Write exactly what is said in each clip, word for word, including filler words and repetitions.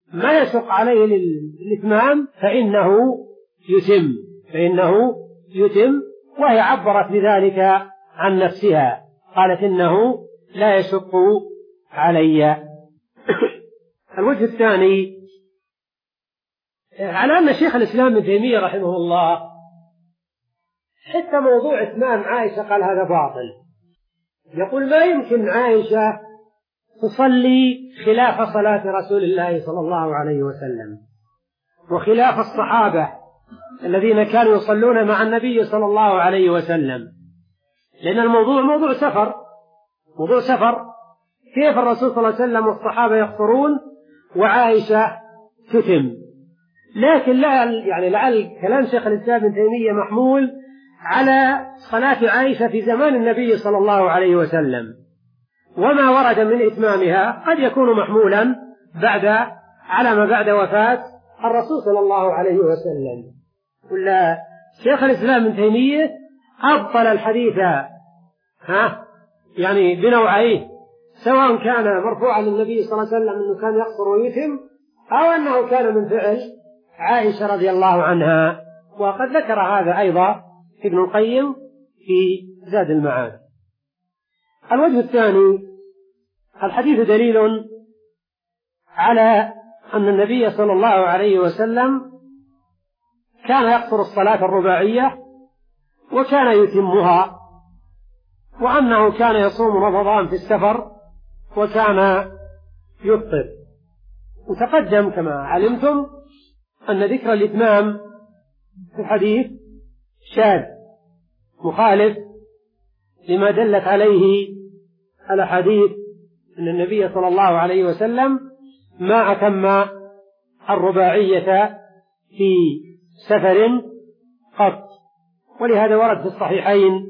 ما يشق عليه الإتمام فإنه يتم فإنه يتم وهي عبرت بذلك عن نفسها، قالت إنه لا يشق علي. الوجه الثاني على أن شيخ الإسلام ابن تيمية رحمه الله حتى موضوع إتمام عائشة قال هذا باطل. يقول ما يمكن عائشة تصلي خلاف صلاة رسول الله صلى الله عليه وسلم وخلاف الصحابة الذين كانوا يصلون مع النبي صلى الله عليه وسلم، لأن الموضوع موضوع سفر موضوع سفر كيف الرسول صلى الله عليه وسلم والصحابة يقصرون وعائشة تتم. لكن لا يعني لعل كلام شيخ الإسلام ابن تيمية محمول على صلاة عائشة في زمان النبي صلى الله عليه وسلم، وما ورد من إتمامها قد يكون محمولا بعد على ما بعد وفاة الرسول صلى الله عليه وسلم. ولا شيخ الإسلام ابن تيمية أبطل الحديث ها يعني بنوعيه، سواء كان مرفوعا للنبي صلى الله عليه وسلم أنه كان يقصر ويتم أو أنه كان من فعل عائشة رضي الله عنها. وقد ذكر هذا أيضا ابن القيم في زاد المعاد. الوجه الثاني الحديث دليل على أن النبي صلى الله عليه وسلم كان يقصر الصلاة الرباعية وكان يتمها، وأنه كان يصوم رمضان في السفر وكان يفطر. وتقدم كما علمتم أن ذكر الإتمام في الحديث شاذ مخالف لما دلت عليه الأحاديث أن النبي صلى الله عليه وسلم ما أتم الرباعية في سفر قط. ولهذا ورد في الصحيحين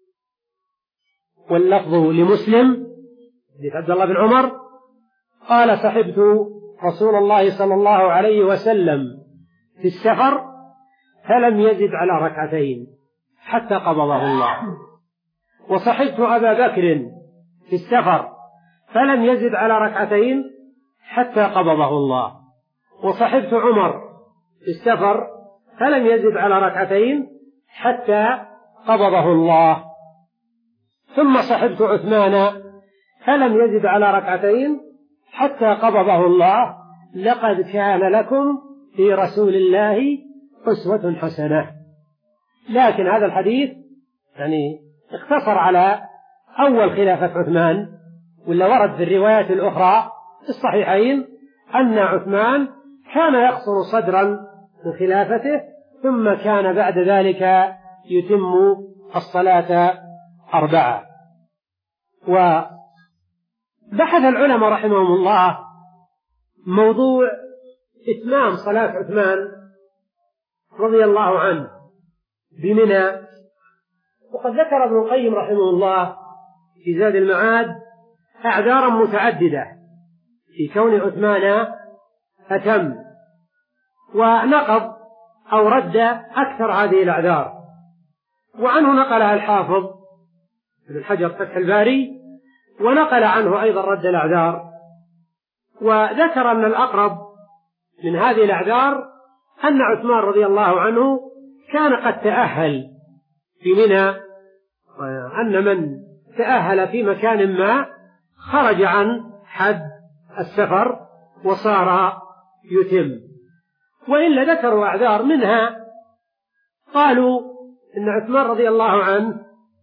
واللفظ لمسلم حديث عبد الله بن عمر قال صحبت رسول الله صلى الله عليه وسلم في السفر فلم يزد على ركعتين حتى قبضه الله، وصحبت أبا بكر في السفر فلم يزد على ركعتين حتى قبضه الله، وصحبت عمر في السفر فلم يزد على ركعتين حتى قبضه الله، ثم صحبت عثمان فلم يزد على ركعتين حتى قبضه الله. لقد كان لكم في رسول الله أسوة حسنة. لكن هذا الحديث يعني اقتصر على أول خلافة عثمان، ولا ورد في الروايات الأخرى في الصحيحين أن عثمان كان يقصر صدرا من خلافته ثم كان بعد ذلك يتم الصلاة أربعة. وبحث العلماء رحمهم الله موضوع إتمام صلاة عثمان رضي الله عنه بمنى، وقد ذكر ابن القيم رحمه الله في زاد المعاد أعذارا متعددة في كون عثمان أتم، ونقض أو رد أكثر هذه الأعذار، وعنه نقلها الحافظ ابن حجر فتح الباري، ونقل عنه أيضا رد الأعذار، وذكر أن الأقرب من هذه الأعذار أن عثمان رضي الله عنه كان قد تأهل في منى، وأن من تأهل في مكان ما خرج عن حد السفر وصار يتم. وإلا ذكروا أعذار، منها قالوا إن عثمان رضي الله عنه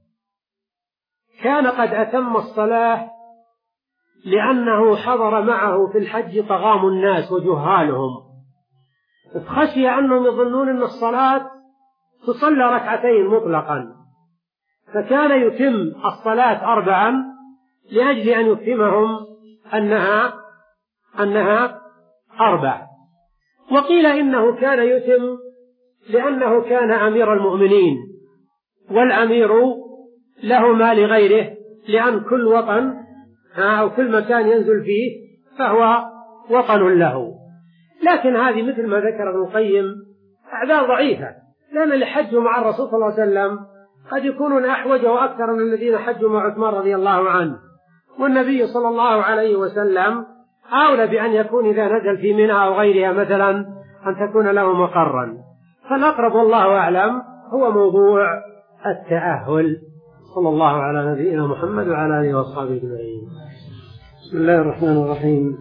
كان قد أتم الصلاة لأنه حضر معه في الحج طغام الناس وجهالهم، خشي أنهم يظنون أن الصلاة تصلى ركعتين مطلقا، فكان يتم الصلاة أربعا لأجل أن يفهمهم أنها أنها أربع. وقيل إنه كان يتم لأنه كان أمير المؤمنين، والأمير له ما لغيره، لأن كل وطن أو كل مكان ينزل فيه فهو وطن له. لكن هذه مثل ما ذكر ابن القيم أعذار ضعيفة، لأن اللي حجوا مع الرسول صلى الله عليه وسلم قد يكونون أحوج وأكثر من الذين حجوا مع عثمان رضي الله عنه، والنبي صلى الله عليه وسلم أولى بأن يكون إذا نزل في منى أو غيرها مثلا أن تكون له مقرا. فالأقرب والله أعلم هو موضوع التأهل. صلى الله على نبينا محمد وعلى آله وأصحابه أجمعين. بسم الله الرحمن الرحيم.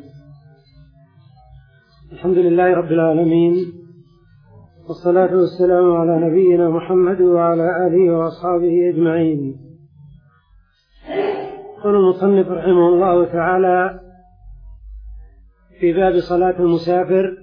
الحمد لله رب العالمين، والصلاة والسلام على نبينا محمد وعلى آله وأصحابه أجمعين. قال المصنف رحمه الله تعالى في باب صلاة المسافر: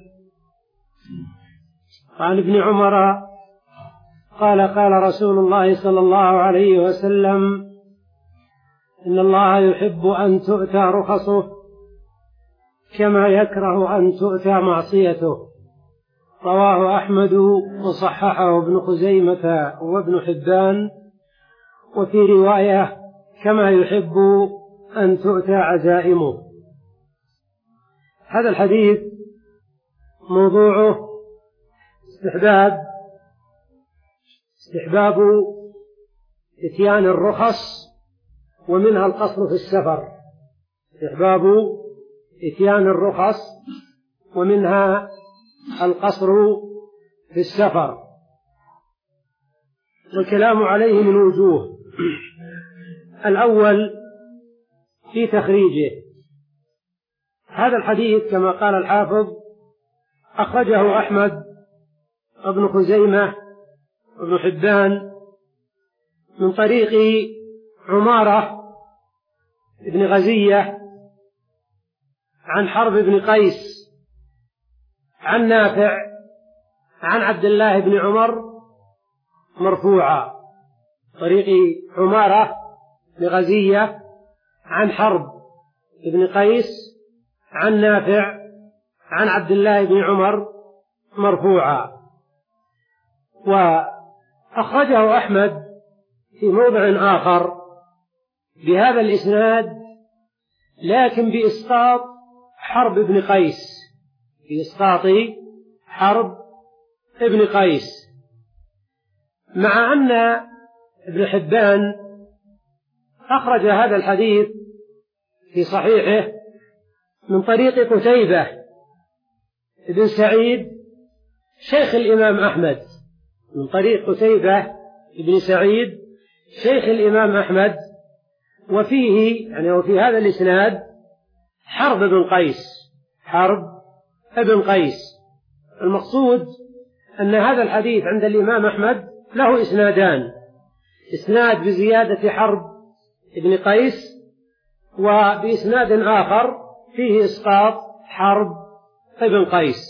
عن ابن عمر قال: قال رسول الله صلى الله عليه وسلم: إن الله يحب أن تؤتى رخصه كما يكره أن تؤتى معصيته. رواه أحمد وصححه ابن خزيمة وابن حبان، وفي رواية: كما يحب أن تؤتى عزائمه. هذا الحديث موضوعه استحباب استحباب إتيان الرخص ومنها القصر في السفر. استحباب إتيان الرخص ومنها القصر في السفر، والكلام عليه من وجوه. الأول في تخريجه. هذا الحديث كما قال الحافظ أخرجه أحمد وابن خزيمة وابن حبان من طريق عمارة بن غزية عن حرب بن قيس عن نافع عن عبد الله بن عمر مرفوعا. طريق عمارة بن غزية عن حرب بن قيس عن نافع عن عبد الله بن عمر مرفوعا. وأخرجه أحمد في موضع آخر بهذا الإسناد لكن بإسقاط حرب بن قيس، بإسقاط حرب ابن قيس، مع أن ابن حبان أخرج هذا الحديث في صحيحه من طريق قتيبة بن سعيد شيخ الإمام أحمد، من طريق قتيبة بن سعيد شيخ الإمام أحمد، وفيه يعني وفي هذا الإسناد حرب بن قيس، حرب ابن قيس. المقصود أن هذا الحديث عند الإمام أحمد له إسنادان: إسناد بزيادة حرب ابن قيس، وبإسناد آخر فيه إسقاط حرب ابن قيس.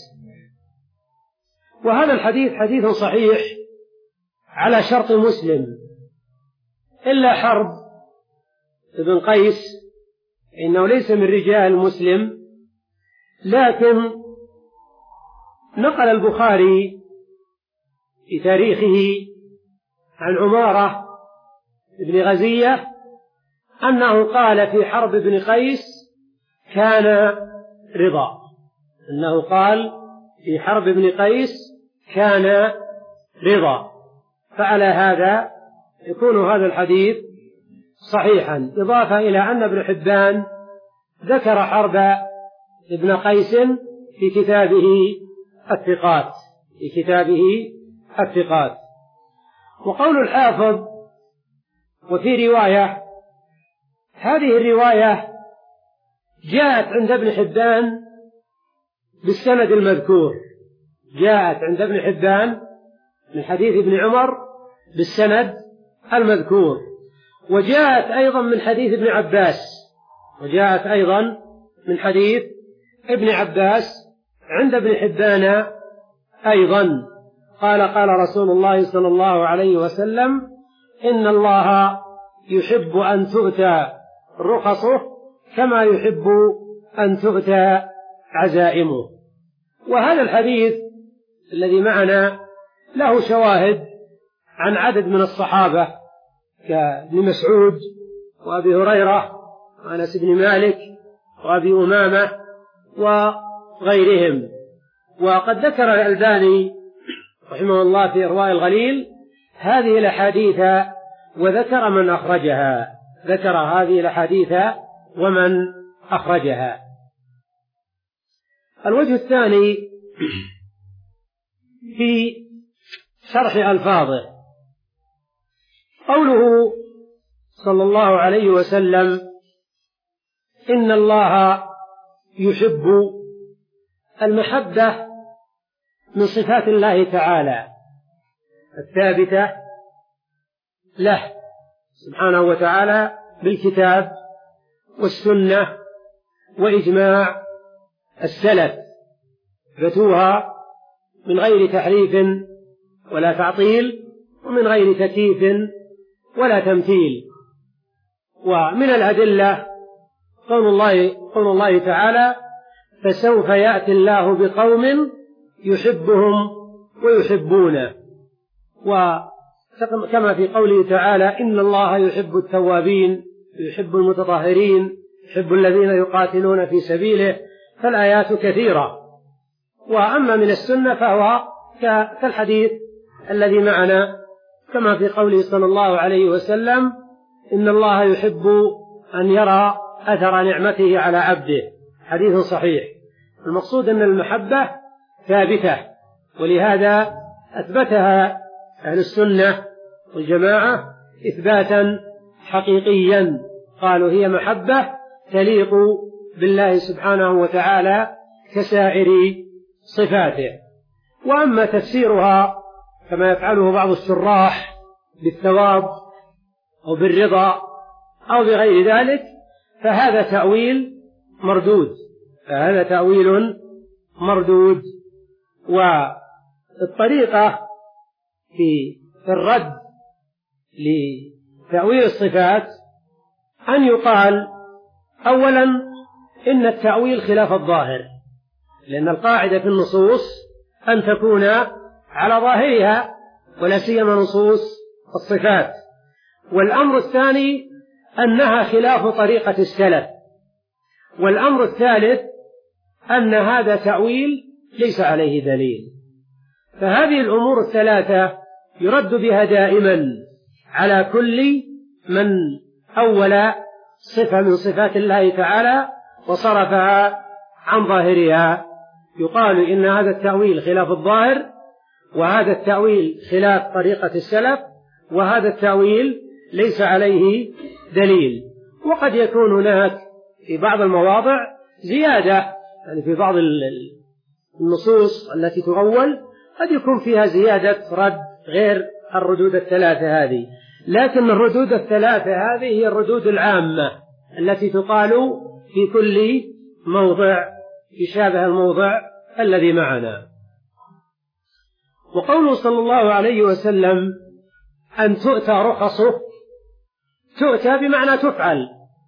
وهذا الحديث حديث صحيح على شرط مسلم، إلا حرب ابن قيس إنه ليس من رجال مسلم، لكن نقل البخاري في تاريخه عن عمارة بن غزية أنه قال في حرب ابن قيس كان رضا، أنه قال في حرب ابن قيس كان رضا. فعلى هذا يكون هذا الحديث صحيحا، إضافة إلى أن ابن حبان ذكر حرب ابن قيس في كتابه الثقات، في كتابه الثقات. وقول الحافظ وفي رواية، هذه الرواية جاءت عند ابن حبان بالسند المذكور، جاءت عند ابن حبان من حديث ابن عمر بالسند المذكور، وجاءت أيضا من حديث ابن عباس، وجاءت أيضا من حديث ابن عباس عند ابن حبان أيضا. قال: قال رسول الله صلى الله عليه وسلم: إن الله يحب أن تؤتى رخصه كما يحب أن تؤتى عزائمه. وهذا الحديث الذي معنا له شواهد عن عدد من الصحابة كابن مسعود وأبي هريرة وأنس بن مالك وأبي أمامة وغيرهم. وقد ذكر الألباني رحمه الله في إرواء الغليل هذه الأحاديث وذكر من أخرجها، ذكر هذه الأحاديث ومن أخرجها. الوجه الثاني في شرح ألفاظه قوله صلى الله عليه وسلم إن الله يحب. المحبة من صفات الله تعالى الثابتة له سبحانه وتعالى بالكتاب والسنة وإجماع السلف، فتوها من غير تحريف ولا تعطيل ومن غير تكييف ولا تمثيل. ومن الأدلة قول الله, قول الله تعالى فسوف يأتي الله بقوم يحبهم ويحبونه، وكما في قوله تعالى إن الله يحب التوابين يحب المتطهرين يحب الذين يقاتلون في سبيله، فالآيات كثيرة. وأما من السنة فهو كالحديث الذي معنا كما في قوله صلى الله عليه وسلم إن الله يحب أن يرى أثر نعمته على عبده، حديث صحيح. المقصود أن المحبة ثابتة، ولهذا أثبتها أهل السنة والجماعة إثباتا حقيقيا، قالوا هي محبة تليق بالله سبحانه وتعالى كسائر صفاته. وأما تفسيرها كما يفعله بعض الشراح بالثواب أو بالرضا أو بغير ذلك فهذا تأويل مردود فهذا تأويل مردود. والطريقة في الرد لتأويل الصفات أن يقال أولا إن التأويل خلاف الظاهر، لأن القاعدة في النصوص أن تكون على ظاهرها ولا سيما نصوص الصفات. والأمر الثاني أنها خلاف طريقة السلف. والأمر الثالث أن هذا تأويل ليس عليه دليل. فهذه الأمور الثلاثة يرد بها دائما على كل من أول صفة من صفات الله تعالى وصرفها عن ظاهرها. يقال إن هذا التأويل خلاف الظاهر، وهذا التأويل خلاف طريقة السلف، وهذا التأويل ليس عليه دليل. وقد يكون هناك في بعض المواضع زيادة، يعني في بعض النصوص التي تؤول قد يكون فيها زيادة رد غير الردود الثلاثة هذه، لكن الردود الثلاثة هذه هي الردود العامة التي تقال في كل موضع يشابه الموضع الذي معنا. وقوله صلى الله عليه وسلم أن تؤتى رخصه، تؤتى بمعنى تفعل،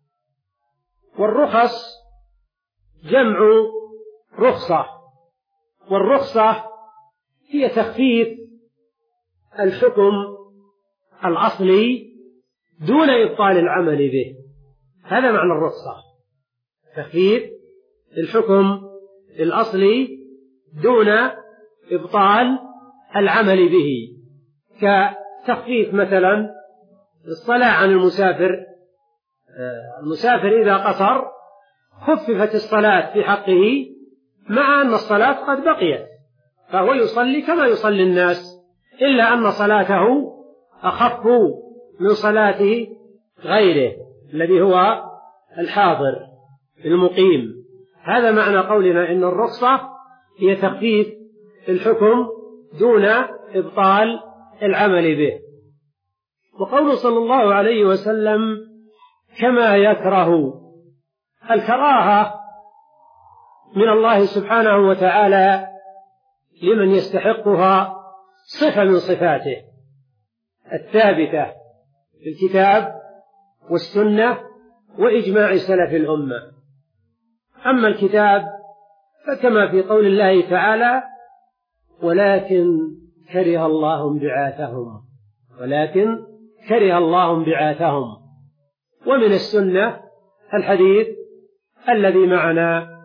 والرخص جمع رخصة، والرخصة هي تخفيف الحكم الأصلي دون إبطال العمل به. هذا معنى الرخصة، تخفيف الحكم الأصلي دون إبطال العمل به، كتخفيف مثلا الصلاة عن المسافر. المسافر إذا قصر خففت الصلاة في حقه مع أن الصلاة قد بقيت، فهو يصلي كما يصلي الناس، إلا أن صلاته أخف من صلاة غيره الذي هو الحاضر المقيم. هذا معنى قولنا إن الرخصة هي تخفيف الحكم دون إبطال العمل به. وقوله صلى الله عليه وسلم كما يكره، الكراهة من الله سبحانه وتعالى لمن يستحقها صفة من صفاته الثابتة في الكتاب والسنة وإجماع سلف الأمة. أما الكتاب فكما في قول الله تعالى ولكن كره الله انبعاثهم ولكن كره الله انبعاثهم. ومن السنة الحديث الذي معنا.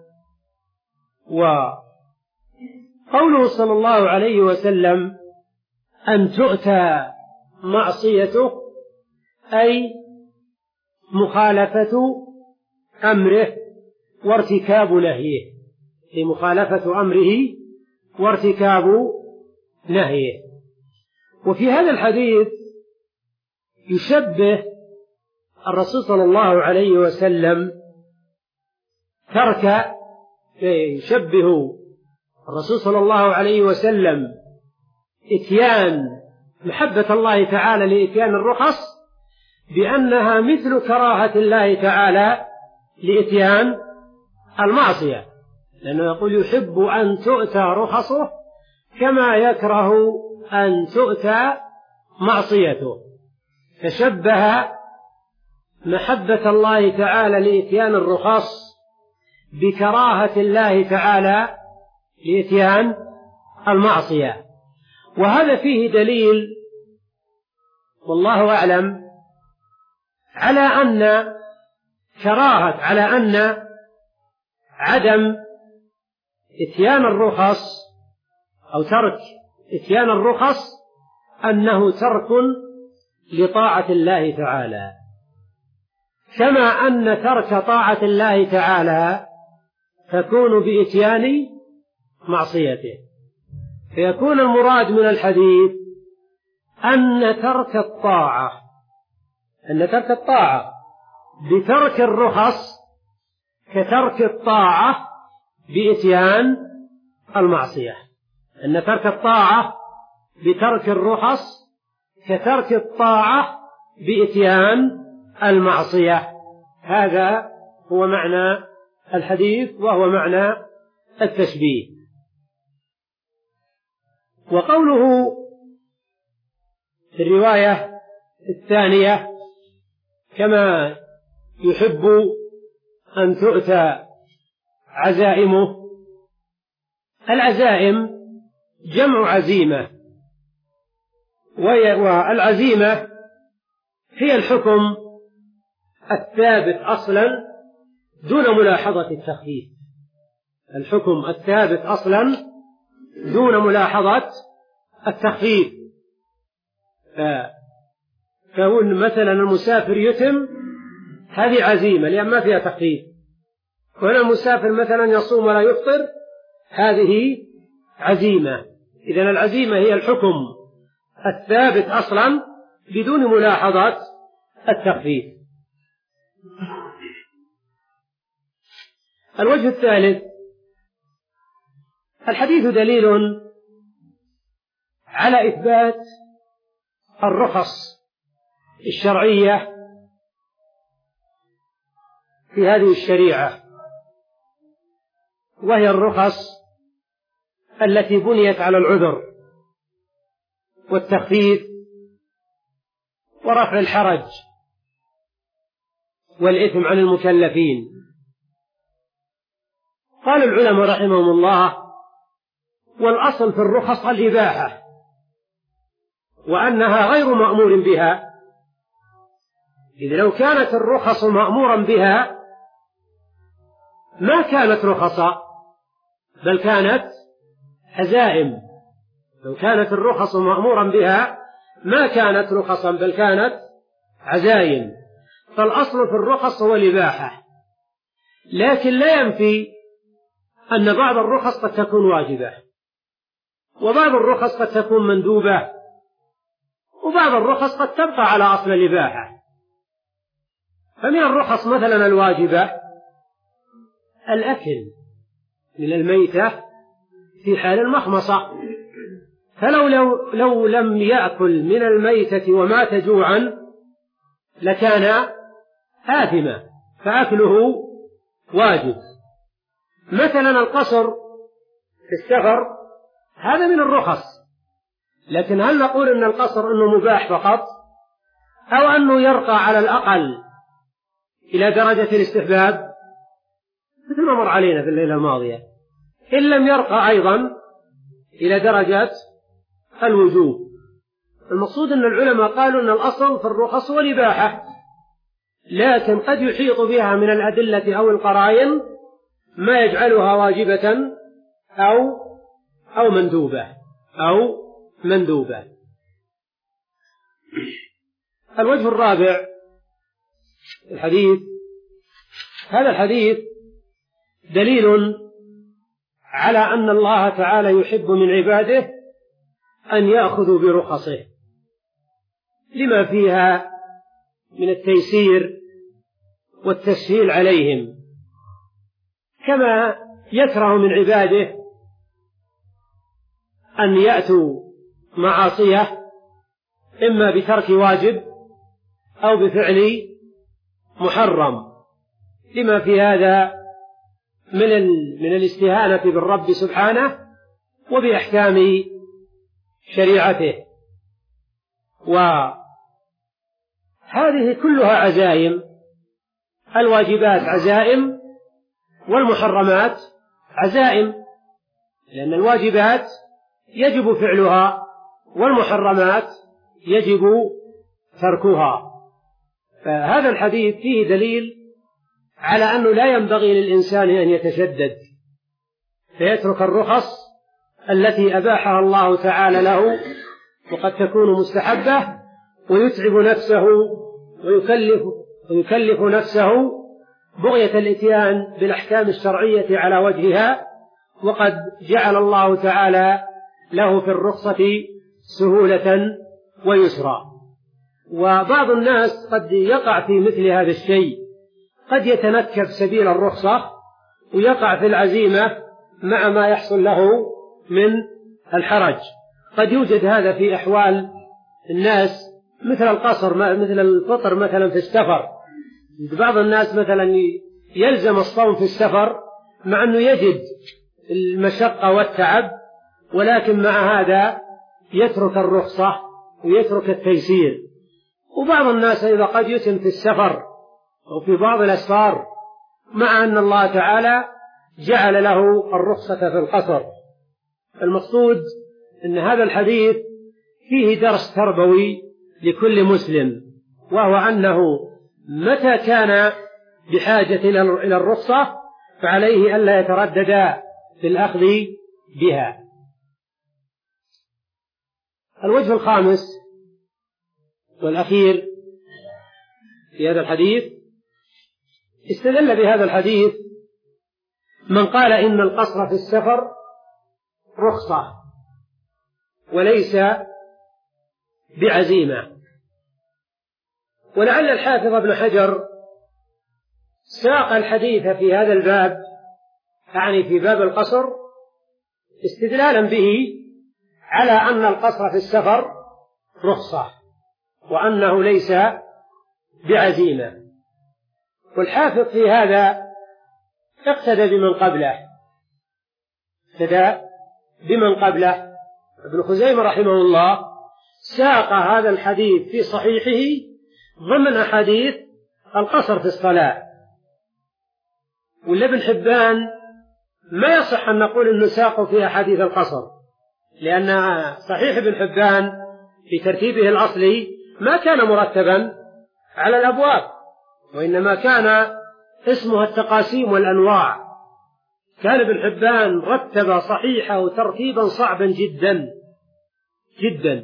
وقوله صلى الله عليه وسلم أن تؤتى معصيته أي مخالفة أمره وارتكاب نهيه، في مخالفة أمره وارتكاب نهيه. وفي هذا الحديث يشبه الرسول صلى الله عليه وسلم ترك يشبه الرسول صلى الله عليه وسلم إتيان محبة الله تعالى لإتيان الرخص بأنها مثل كراهة الله تعالى لإتيان المعصية، لأنه يقول يحب أن تؤتى رخصه كما يكره أن تؤتى معصيته، فشبه محبة الله تعالى لإتيان الرخص بكراهة الله تعالى لإتيان المعصية. وهذا فيه دليل والله أعلم على أن كراهة على أن عدم إتيان الرخص أو ترك إتيان الرخص أنه ترك لطاعة الله تعالى، كما أن ترك طاعة الله تعالى تكون بإتيان معصيته. فيكون المراد من الحديث أن ترك الطاعة أن ترك الطاعة بترك الرخص كترك الطاعة بإتيان المعصية، أن ترك الطاعة بترك الرخص كترك الطاعة بإتيان المعصية. هذا هو معنى الحديث وهو معنى التشبيه. وقوله في الرواية الثانية كما يحب أن تؤتى عزائمه، العزائم جمع عزيمة، والعزيمة هي الحكم الثابت أصلا دون ملاحظة التخفيف، الحكم الثابت أصلا دون ملاحظة التخفيف. فكون مثلا المسافر يتم هذه عزيمة لأن ما فيها تخفيف، وهنا المسافر مثلا يصوم ولا يفطر هذه عزيمة. إذن العزيمة هي الحكم الثابت أصلا بدون ملاحظة التخفيف. الوجه الثالث، الحديث دليل على إثبات الرخص الشرعية في هذه الشريعة، وهي الرخص التي بنيت على العذر والتخفيف ورفع الحرج والإثم عن المكلفين. قال العلماء رحمهم الله: والأصل في الرخص الإباحة، وأنها غير مأمور بها، إذ لو كانت الرخص مأمورا بها ما كانت رخصا بل كانت عزائم. لو كانت الرخص مأمورا بها ما كانت رخصا بل كانت عزائم. فالأصل في الرخص هو الإباحة، لكن لا ينفي أن بعض الرخص قد تكون واجبة، وبعض الرخص قد تكون مندوبة، وبعض الرخص قد تبقى على أصل الإباحة. فمن الرخص مثلا الواجبة الأكل من الميتة في حال المخمصة، فلو لو, لو لم يأكل من الميتة ومات جوعا لكان آثما، فأكله واجب. مثلا القصر في السفر هذا من الرخص، لكن هل نقول أن القصر أنه مباح فقط، أو أنه يرقى على الأقل إلى درجة الاستحباب مثل ما مر علينا في الليلة الماضية، إن لم يرقى أيضا إلى درجة الوجوب. المقصود أن العلماء قالوا أن الأصل في الرخص والإباحة، لكن قد يحيط بها من الأدلة أو القرائن ما يجعلها واجبة أو أو مندوبة أو مندوبة. الوجه الرابع الحديث، هذا الحديث دليل على أن الله تعالى يحب من عباده أن يأخذوا برخصه لما فيها من التيسير والتسهيل عليهم، كما يكره من عباده أن يأتوا معاصيه إما بترك واجب أو بفعل محرم، لما في هذا من من الاستهانة بالرب سبحانه وبأحكام شريعته. وهذه كلها عزائم، الواجبات عزائم والمحرمات عزائم، لأن الواجبات يجب فعلها والمحرمات يجب تركها. فهذا الحديث فيه دليل على أنه لا ينبغي للإنسان أن يتشدد فيترك الرخص التي أباحها الله تعالى له وقد تكون مستحبة، ويتعب نفسه ويكلف, ويكلف نفسه بغية الإتيان بالأحكام الشرعية على وجهها، وقد جعل الله تعالى له في الرخصة سهولة ويسرا. وبعض الناس قد يقع في مثل هذا الشيء، قد يتنكب سبيل الرخصة ويقع في العزيمة مع ما يحصل له من الحرج. قد يوجد هذا في أحوال الناس مثل القصر، مثل الفطر مثلا في السفر. بعض الناس مثلا يلزم الصوم في السفر مع أنه يجد المشقة والتعب، ولكن مع هذا يترك الرخصة ويترك التيسير. وبعض الناس إذا قد يتم في السفر أو في بعض الأسفار مع أن الله تعالى جعل له الرخصة في القصر. المقصود أن هذا الحديث فيه درس تربوي لكل مسلم، وهو أنه متى كان بحاجة إلى الرخصة فعليه ألا يتردد في الأخذ بها. الوجه الخامس والأخير في هذا الحديث، استدل بهذا الحديث من قال إن القصر في السفر رخصة وليس بعزيمة. ولعل الحافظ ابن حجر ساق الحديث في هذا الباب، يعني في باب القصر، استدلالا به على أن القصر في السفر رخصة وأنه ليس بعزيمة. والحافظ في هذا اقتدى بمن قبله اقتدى بمن قبله ابن خزيمة رحمه الله ساق هذا الحديث في صحيحه ضمن أحاديث القصر في الصلاة. والابن حبان ما يصح أن نقول أنه ساق في أحاديث القصر، لأن صحيح ابن حبان في ترتيبه الأصلي ما كان مرتبا على الأبواب، وإنما كان اسمها التقاسيم والأنواع. كان ابن حبان رتب صحيحه ترتيبا صعبا جدا جدا،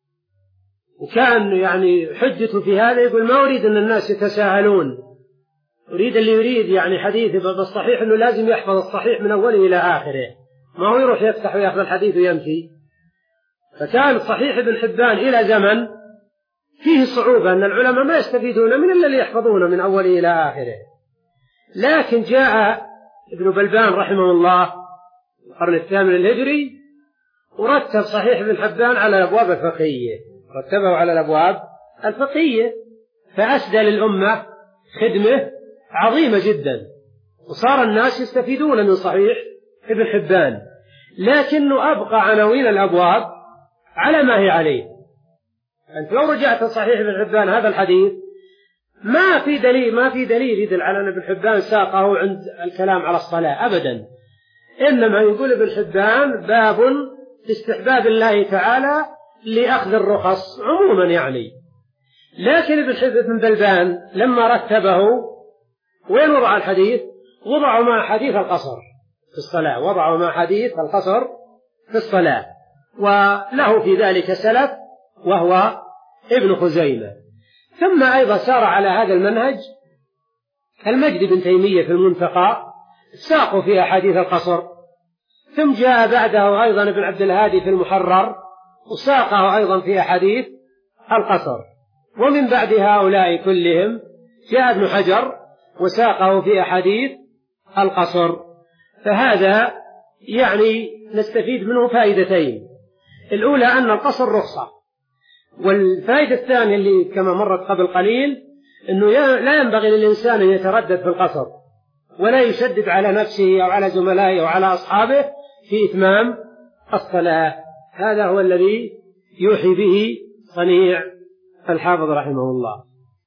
وكان يعني حجته في هذا يقول ما أريد أن الناس يتساهلون، أريد اللي يريد يعني حديث بالصحيح أنه لازم يحفظ الصحيح من أوله إلى آخره، ما هو يروح يفتح ويأخذ الحديث ويمشي. فكان صحيح ابن حبان إلى زمن فيه صعوبة أن العلماء ما يستفيدون من إلا اللي يحفظونه من أوله إلى آخره. لكن جاء ابن بلبان رحمه الله القرن الثامن الهجري ورتب صحيح ابن حبان على الأبواب الفقهية، رتبه على الأبواب الفقهية، فأسدى للأمة خدمة عظيمة جدا، وصار الناس يستفيدون من صحيح ابن حبان، لكنه أبقى عناوين الأبواب على ما هي عليه. أنت لو رجعت صحيح ابن حبان هذا الحديث ما في دليل ما في دليل يدل على أن ابن حبان ساقه عند الكلام على الصلاة أبدا، إنما يقول ابن حبان باب في استحباب الله تعالى لأخذ الرخص عموما يعني. لكن ابن حبان بن بلبان لما رتبه وين وضع الحديث؟ وضعوا مع حديث القصر في الصلاة، وضعوا مع حديث القصر في الصلاة، وله في ذلك سلف وهو ابن خزيمة. ثم أيضا سار على هذا المنهج المجد بن تيمية في المنتقى، ساقوا في أحاديث القصر ثم جاء بعده أيضا ابن عبد الهادي في المحرر وساقه أيضا في أحاديث القصر. ومن بعد هؤلاء كلهم جاء ابن حجر وساقه في أحاديث القصر. فهذا يعني نستفيد منه فائدتين: الأولى أن القصر رخصة، والفائدة الثانية اللي كما مرت قبل قليل أنه لا ينبغي للإنسان أن يتردد في القصر ولا يشدد على نفسه أو على زملائه أو على أصحابه في إتمام الصلاة. هذا هو الذي يوحي به صنيع الحافظ رحمه الله.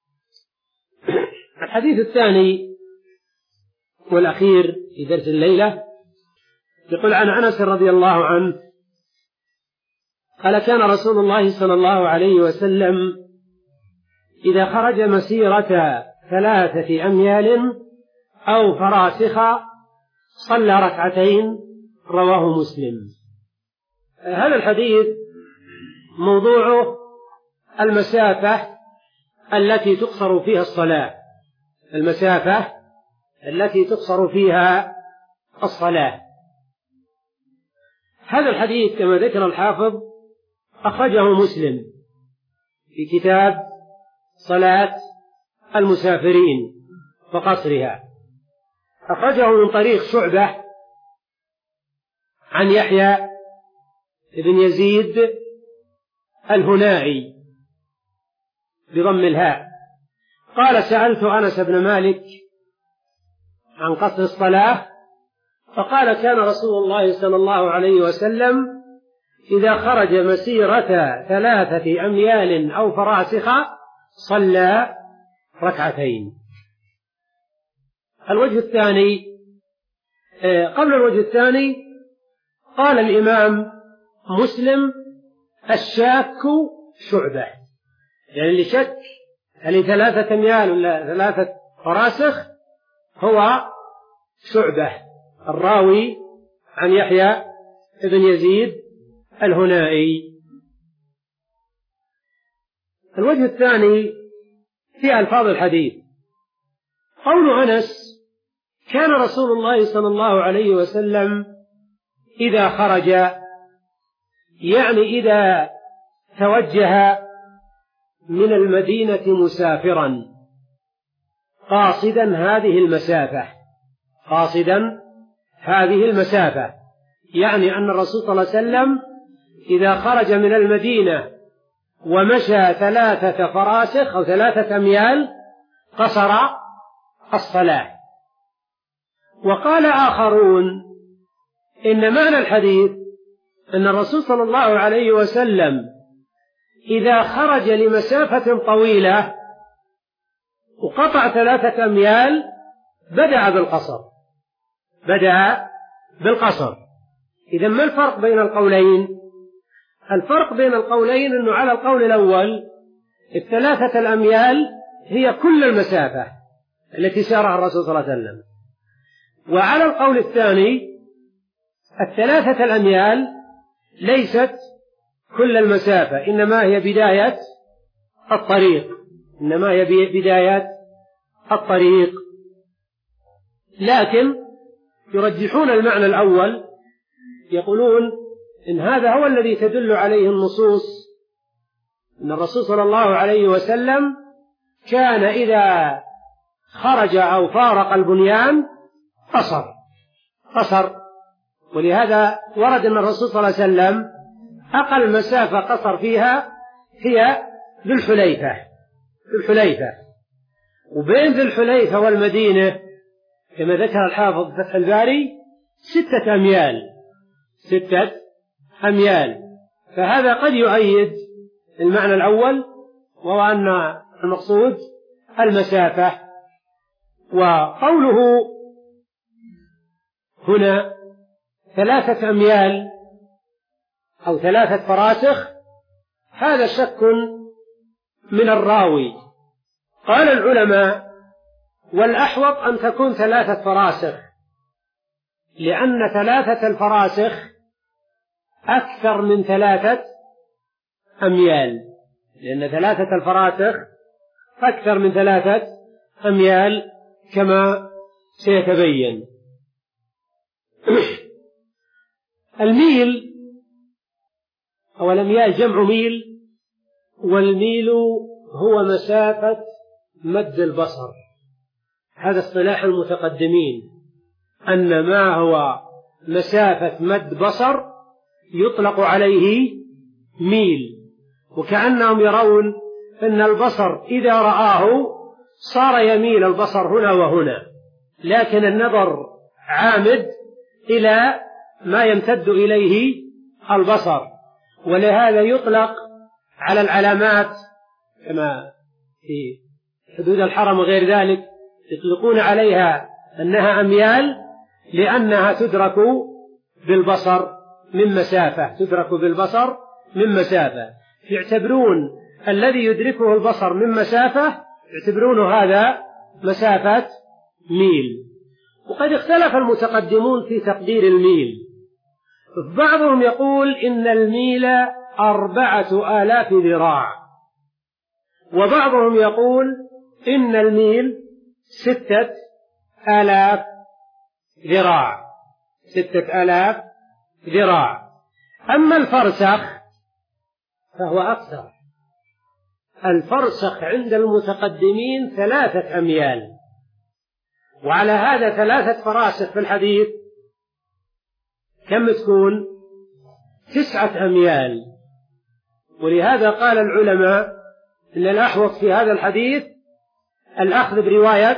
الحديث الثاني والأخير في درس الليلة يقول عن أنس رضي الله عنه قال: كان رسول الله صلى الله عليه وسلم إذا خرج مسيرة ثلاثة أميال أو فراسخ صلى ركعتين، رواه مسلم. هذا الحديث موضوعه المسافة التي تقصر فيها الصلاة، المسافة التي تقصر فيها الصلاة. هذا الحديث كما ذكر الحافظ أخرجه مسلم في كتاب صلاة المسافرين وقصرها، أخرجه من طريق شعبة عن يحيى بن يزيد الهنائي بضم الهاء قال: سألت أنس بن مالك عن قصر الصلاة فقال: كان رسول الله صلى الله عليه وسلم إذا خرج مسيرة ثلاثة أميال أو فراسخ صلى ركعتين. الوجه الثاني قبل الوجه الثاني قال الإمام مسلم: الشاك شعبة، يعني اللي شك هل ثلاثة أميال ولا ثلاثة فراسخ هو شعبة الراوي عن يحيى بن يزيد الهنائي. الوجه الثاني في ألفاظ الحديث قول أنس: كان رسول الله صلى الله عليه وسلم إذا خرج، يعني إذا توجه من المدينة مسافرا قاصدا هذه المسافة، قاصدا هذه المسافة، يعني أن الرسول صلى الله عليه وسلم إذا خرج من المدينة ومشى ثلاثة فراسخ أو ثلاثة أميال قصر الصلاة. وقال آخرون إن معنى الحديث أن الرسول صلى الله عليه وسلم إذا خرج لمسافة طويلة وقطع ثلاثة أميال بدأ بالقصر، بدأ بالقصر. إذن ما الفرق بين القولين؟ الفرق بين القولين أنه على القول الأول الثلاثة الأميال هي كل المسافة التي سارها الرسول صلى الله عليه وسلم، وعلى القول الثاني الثلاثة الأميال ليست كل المسافة، إنما هي بداية الطريق، إنما هي بداية الطريق. لكن يرجحون المعنى الأول، يقولون إن هذا هو الذي تدل عليه النصوص، إن الرسول صلى الله عليه وسلم كان إذا خرج أو فارق البنيان قصر قصر ولهذا ورد أن الرسول صلى الله عليه وسلم أقل مسافة قصر فيها هي ذو الحليفة، ذو الحليفة، وبين ذو الحليفة والمدينة كما ذكر الحافظ فتح الباري ستة أميال، ستة أميال. فهذا قد يؤيد المعنى الأول، وهو أن المقصود المسافة. وقوله هنا ثلاثة أميال أو ثلاثة فراسخ هذا شك من الراوي. قال العلماء: والأحوط أن تكون ثلاثة فراسخ، لأن ثلاثة الفراسخ أكثر من ثلاثة أميال، لأن ثلاثة الفراسخ أكثر من ثلاثة أميال كما سيتبين. الميل أو الأميال جمع ميل، والميل هو مسافة مد البصر. هذا اصطلاح المتقدمين، أن ما هو مسافة مد بصر يطلق عليه ميل، وكأنهم يرون أن البصر إذا رآه صار يميل البصر هنا وهنا، لكن النظر عامد إلى ما يمتد إليه البصر. ولهذا يطلق على العلامات كما في حدود الحرم وغير ذلك يطلقون عليها أنها أميال، لأنها تدرك بالبصر من مسافة تدرك بالبصر من مسافة يعتبرون الذي يدركه البصر من مسافة يعتبرون هذا مسافة ميل. وقد اختلف المتقدمون في تقدير الميل، بعضهم يقول إن الميل أربعة آلاف ذراع، وبعضهم يقول إن الميل ستة آلاف ذراع ستة آلاف ذراع. أما الفرسخ فهو أكثر، الفرسخ عند المتقدمين ثلاثة أميال، وعلى هذا ثلاثة فراسخ في الحديث كم تكون؟ تسعة أميال. ولهذا قال العلماء إن الأحوط في هذا الحديث الأخذ برواية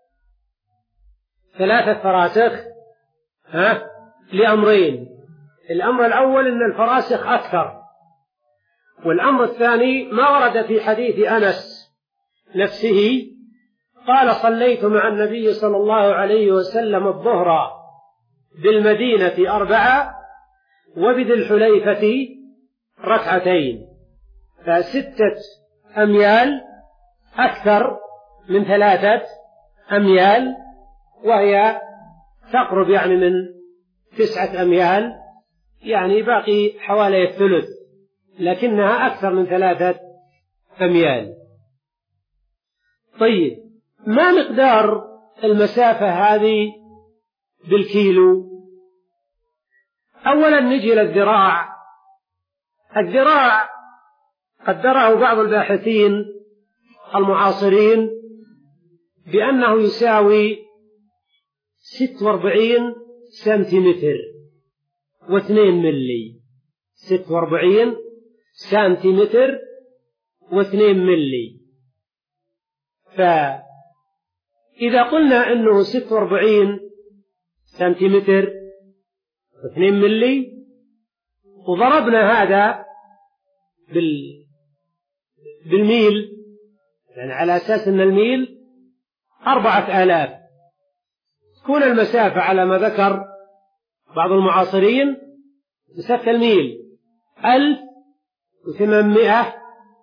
ثلاثة فراسخ ها لأمرين: الأمر الأول أن الفراسخ أكثر، والأمر الثاني ما ورد في حديث أنس نفسه قال: صليت مع النبي صلى الله عليه وسلم الظهر بالمدينة أربعة وبذي الحليفة ركعتين. فستة أميال أكثر من ثلاثة أميال، وهي تقرب يعني من تسعة أميال، يعني باقي حوالي الثلث، لكنها أكثر من ثلاثة أميال. طيب، ما مقدار المسافة هذه بالكيلو؟ أولا نجي للذراع. الذراع قدره بعض الباحثين المعاصرين بأنه يساوي ستة وأربعين سنتيمتر واثنين ملي ستة وأربعين سنتيمتر واثنين ملي. فإذا قلنا أنه ستة وأربعين سنتيمتر واثنين ملي وضربنا هذا بال... بالميل، يعني على أساس أن الميل أربعة آلاف، تكون المسافة على ما ذكر بعض المعاصرين مسافة الميل ألف وثمانمائة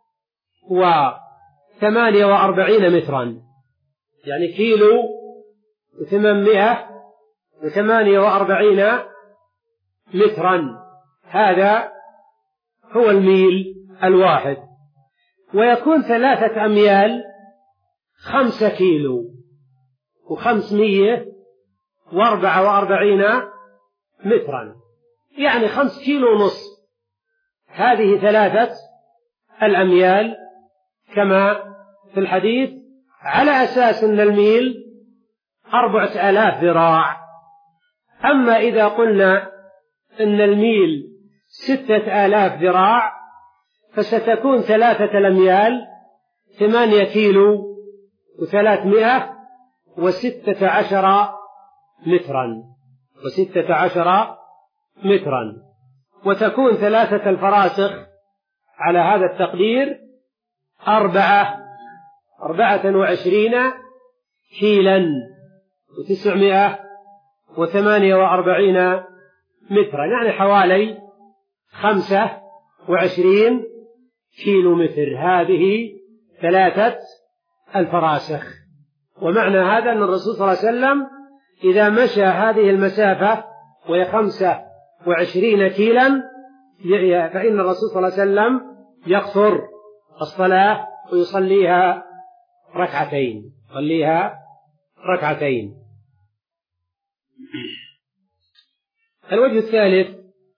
وثمانية وأربعين مترا، يعني كيلو وثمانمائة وثمانية وأربعين مترا. هذا هو الميل الواحد. ويكون ثلاثة أميال خمسة كيلو وخمسمائة وأربعة وأربعين مترا، يعني خمس كيلو ونصف. هذه ثلاثة الأميال كما في الحديث، على أساس أن الميل أربعة آلاف ذراع. أما إذا قلنا أن الميل ستة آلاف ذراع فستكون ثلاثة الأميال ثمانية كيلو وثلاثمائة وستة عشر مترا وستة عشر مترا. وتكون ثلاثة الفراسخ على هذا التقدير أربعة أربعة وعشرين كيلا وتسعمائة وثمانية وأربعين مترا، يعني حوالي خمسة وعشرين كيلو متر. هذه ثلاثة الفراسخ. ومعنى هذا أن الرسول صلى الله عليه وسلم إذا مشى هذه المسافة وهي خمسة وعشرين كيلا فإن الرسول صلى الله عليه وسلم يقصر الصلاة ويصليها ركعتين يصليها ركعتين. الوجه الثالث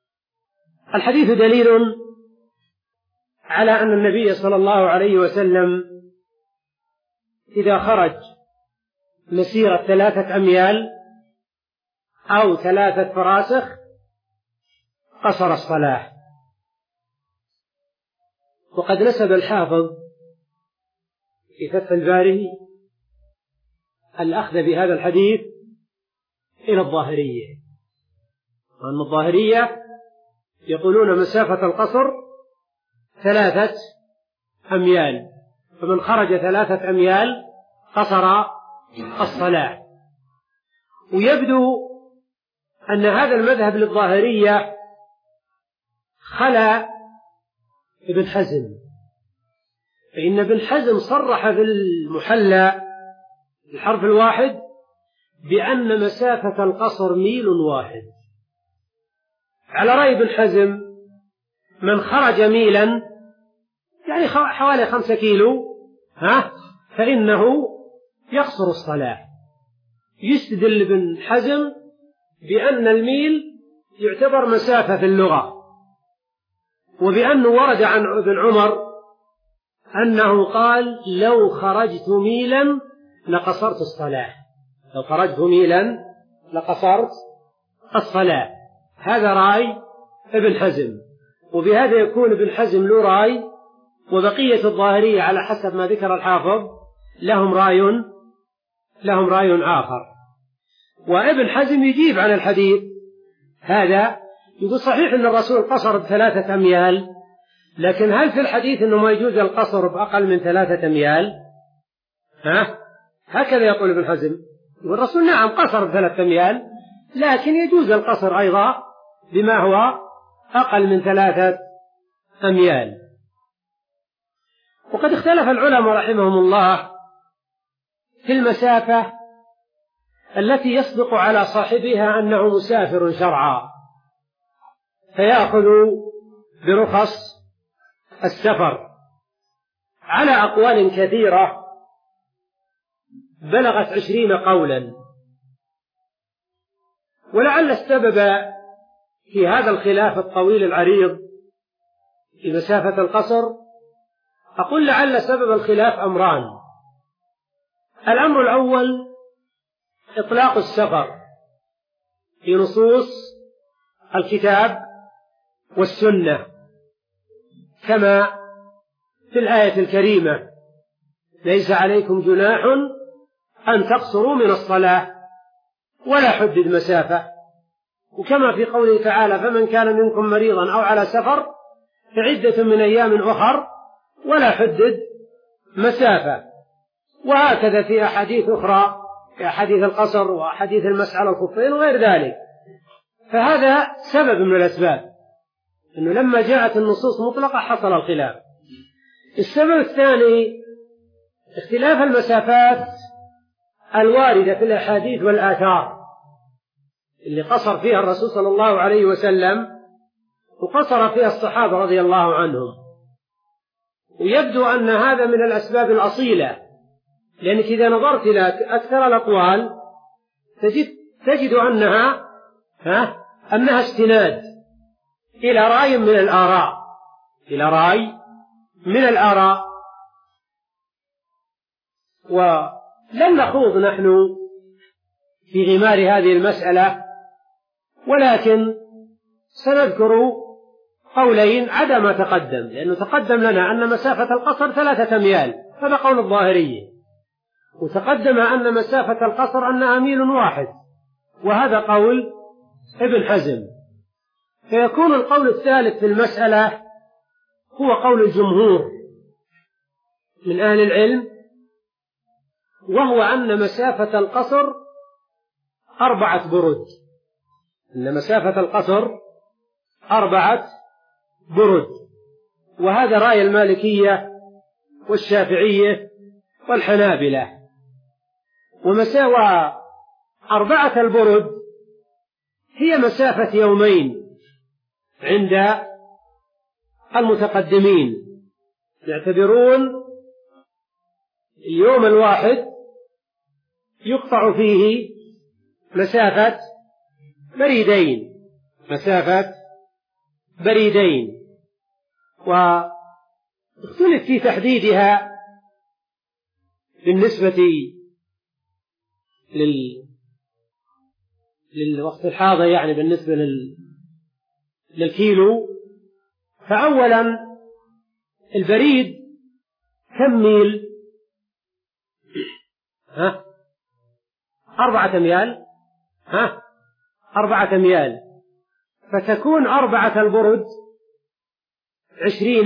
الحديث دليل على أن النبي صلى الله عليه وسلم إذا خرج مسيرة ثلاثة أميال أو ثلاثة فراسخ قصر الصلاة. وقد نسب الحافظ في فتح الباري الأخذ بهذا الحديث إلى الظاهرية، وأن الظاهرية يقولون مسافة القصر ثلاثة أميال، فمن خرج ثلاثة أميال قصر الصلاة. ويبدو أن هذا المذهب للظاهرية خلا ابن حزم، فإن ابن حزم صرح في المحلى الحرف الواحد بأن مسافة القصر ميل واحد. على رأي ابن حزم من خرج ميلا يعني حوالي خمسة كيلو ها فإنه يقصر الصلاة. يستدل ابن حزم بأن الميل يعتبر مسافة في اللغة، وبأنه ورد عن ابن عمر أنه قال لو خرجت ميلا لقصرت الصلاة، لو خرجت ميلا لقصرت الصلاة. هذا رأي ابن حزم، وبهذا يكون ابن حزم له رأي، وبقية الظاهرية على حسب ما ذكر الحافظ لهم رأي لهم رأي آخر. وابن حزم يجيب عن الحديث هذا، يقول صحيح أن الرسول قصر بثلاثة أميال، لكن هل في الحديث أنه ما يجوز القصر بأقل من ثلاثة أميال؟ ها؟ هكذا يقول ابن حزم، والرسول نعم قصر بثلاثة أميال، لكن يجوز القصر أيضا بما هو أقل من ثلاثة أميال. وقد اختلف العلماء رحمهم الله في المسافة التي يصدق على صاحبها أنه مسافر شرعا فيأخذ برخص السفر، على أقوال كثيرة بلغت عشرين قولا. ولعل السبب في هذا الخلاف الطويل العريض في مسافة القصر، أقول لعل سبب الخلاف أمران. الأمر الأول إطلاق السفر في نصوص الكتاب والسنة، كما في الآية الكريمة ليس عليكم جناح أن تقصروا من الصلاة، ولا حدد مسافة، وكما في قوله تعالى فمن كان منكم مريضا أو على سفر فعدة من أيام أخر، ولا حدد مسافة. وهكذا في أحاديث أخرى، في أحاديث القصر وأحاديث المسح على الخفين وغير ذلك. فهذا سبب من الأسباب، أنه لما جاءت النصوص مطلقة حصل الخلاف. السبب الثاني اختلاف المسافات الواردة في الأحاديث والآثار اللي قصر فيها الرسول صلى الله عليه وسلم وقصر فيها الصحابة رضي الله عنهم. ويبدو أن هذا من الأسباب الأصيلة، لأنك إذا نظرت إلى أكثر الأقوال تجد, تجد أنها, ها أنها استناد إلى رأي من الآراء إلى رأي من الآراء ولن نخوض نحن في غمار هذه المسألة، ولكن سنذكر قولين عدا ما تقدم، لأنه تقدم لنا أن مسافة القصر ثلاثة أميال، هذا قول الظاهرية، وتقدم أن مسافة القصر أنها ميل واحد، وهذا قول ابن حزم. فيكون القول الثالث في المسألة هو قول الجمهور من أهل العلم، وهو أن مسافة القصر أربعة برد، أن مسافة القصر أربعة برد، وهذا رأي المالكية والشافعية والحنابلة. ومساوى أربعة البرد هي مسافة يومين عند المتقدمين، يعتبرون اليوم الواحد يقطع فيه مسافة بريدين مسافة بريدين، واختلف في تحديدها بالنسبة لل... للوقت الحاضر، يعني بالنسبة لل... للكيلو. فأولا البريد كم ميل؟ ها أربعة أميال، ها أربعة أميال، فتكون أربعة البرد عشرين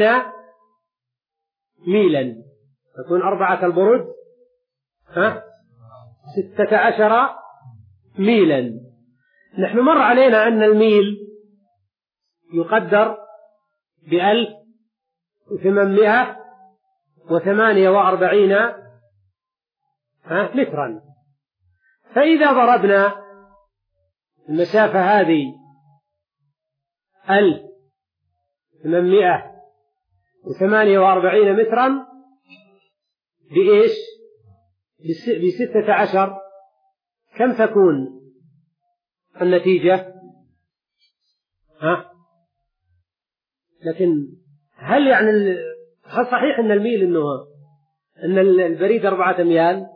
ميلا، تكون أربعة البرد ها ستة عشر ميلا. نحن مر علينا أن الميل يقدر بألف وثمانمائة وثمانية وأربعين مترا، فإذا ضربنا المسافة هذه ألف وثمانمائة وثمانية وأربعين مترا بإيش؟ بستة عشر، كم تكون النتيجة؟ ها؟ لكن هل يعني هل صحيح أن الميل إنه أن البريد أربعة أميال؟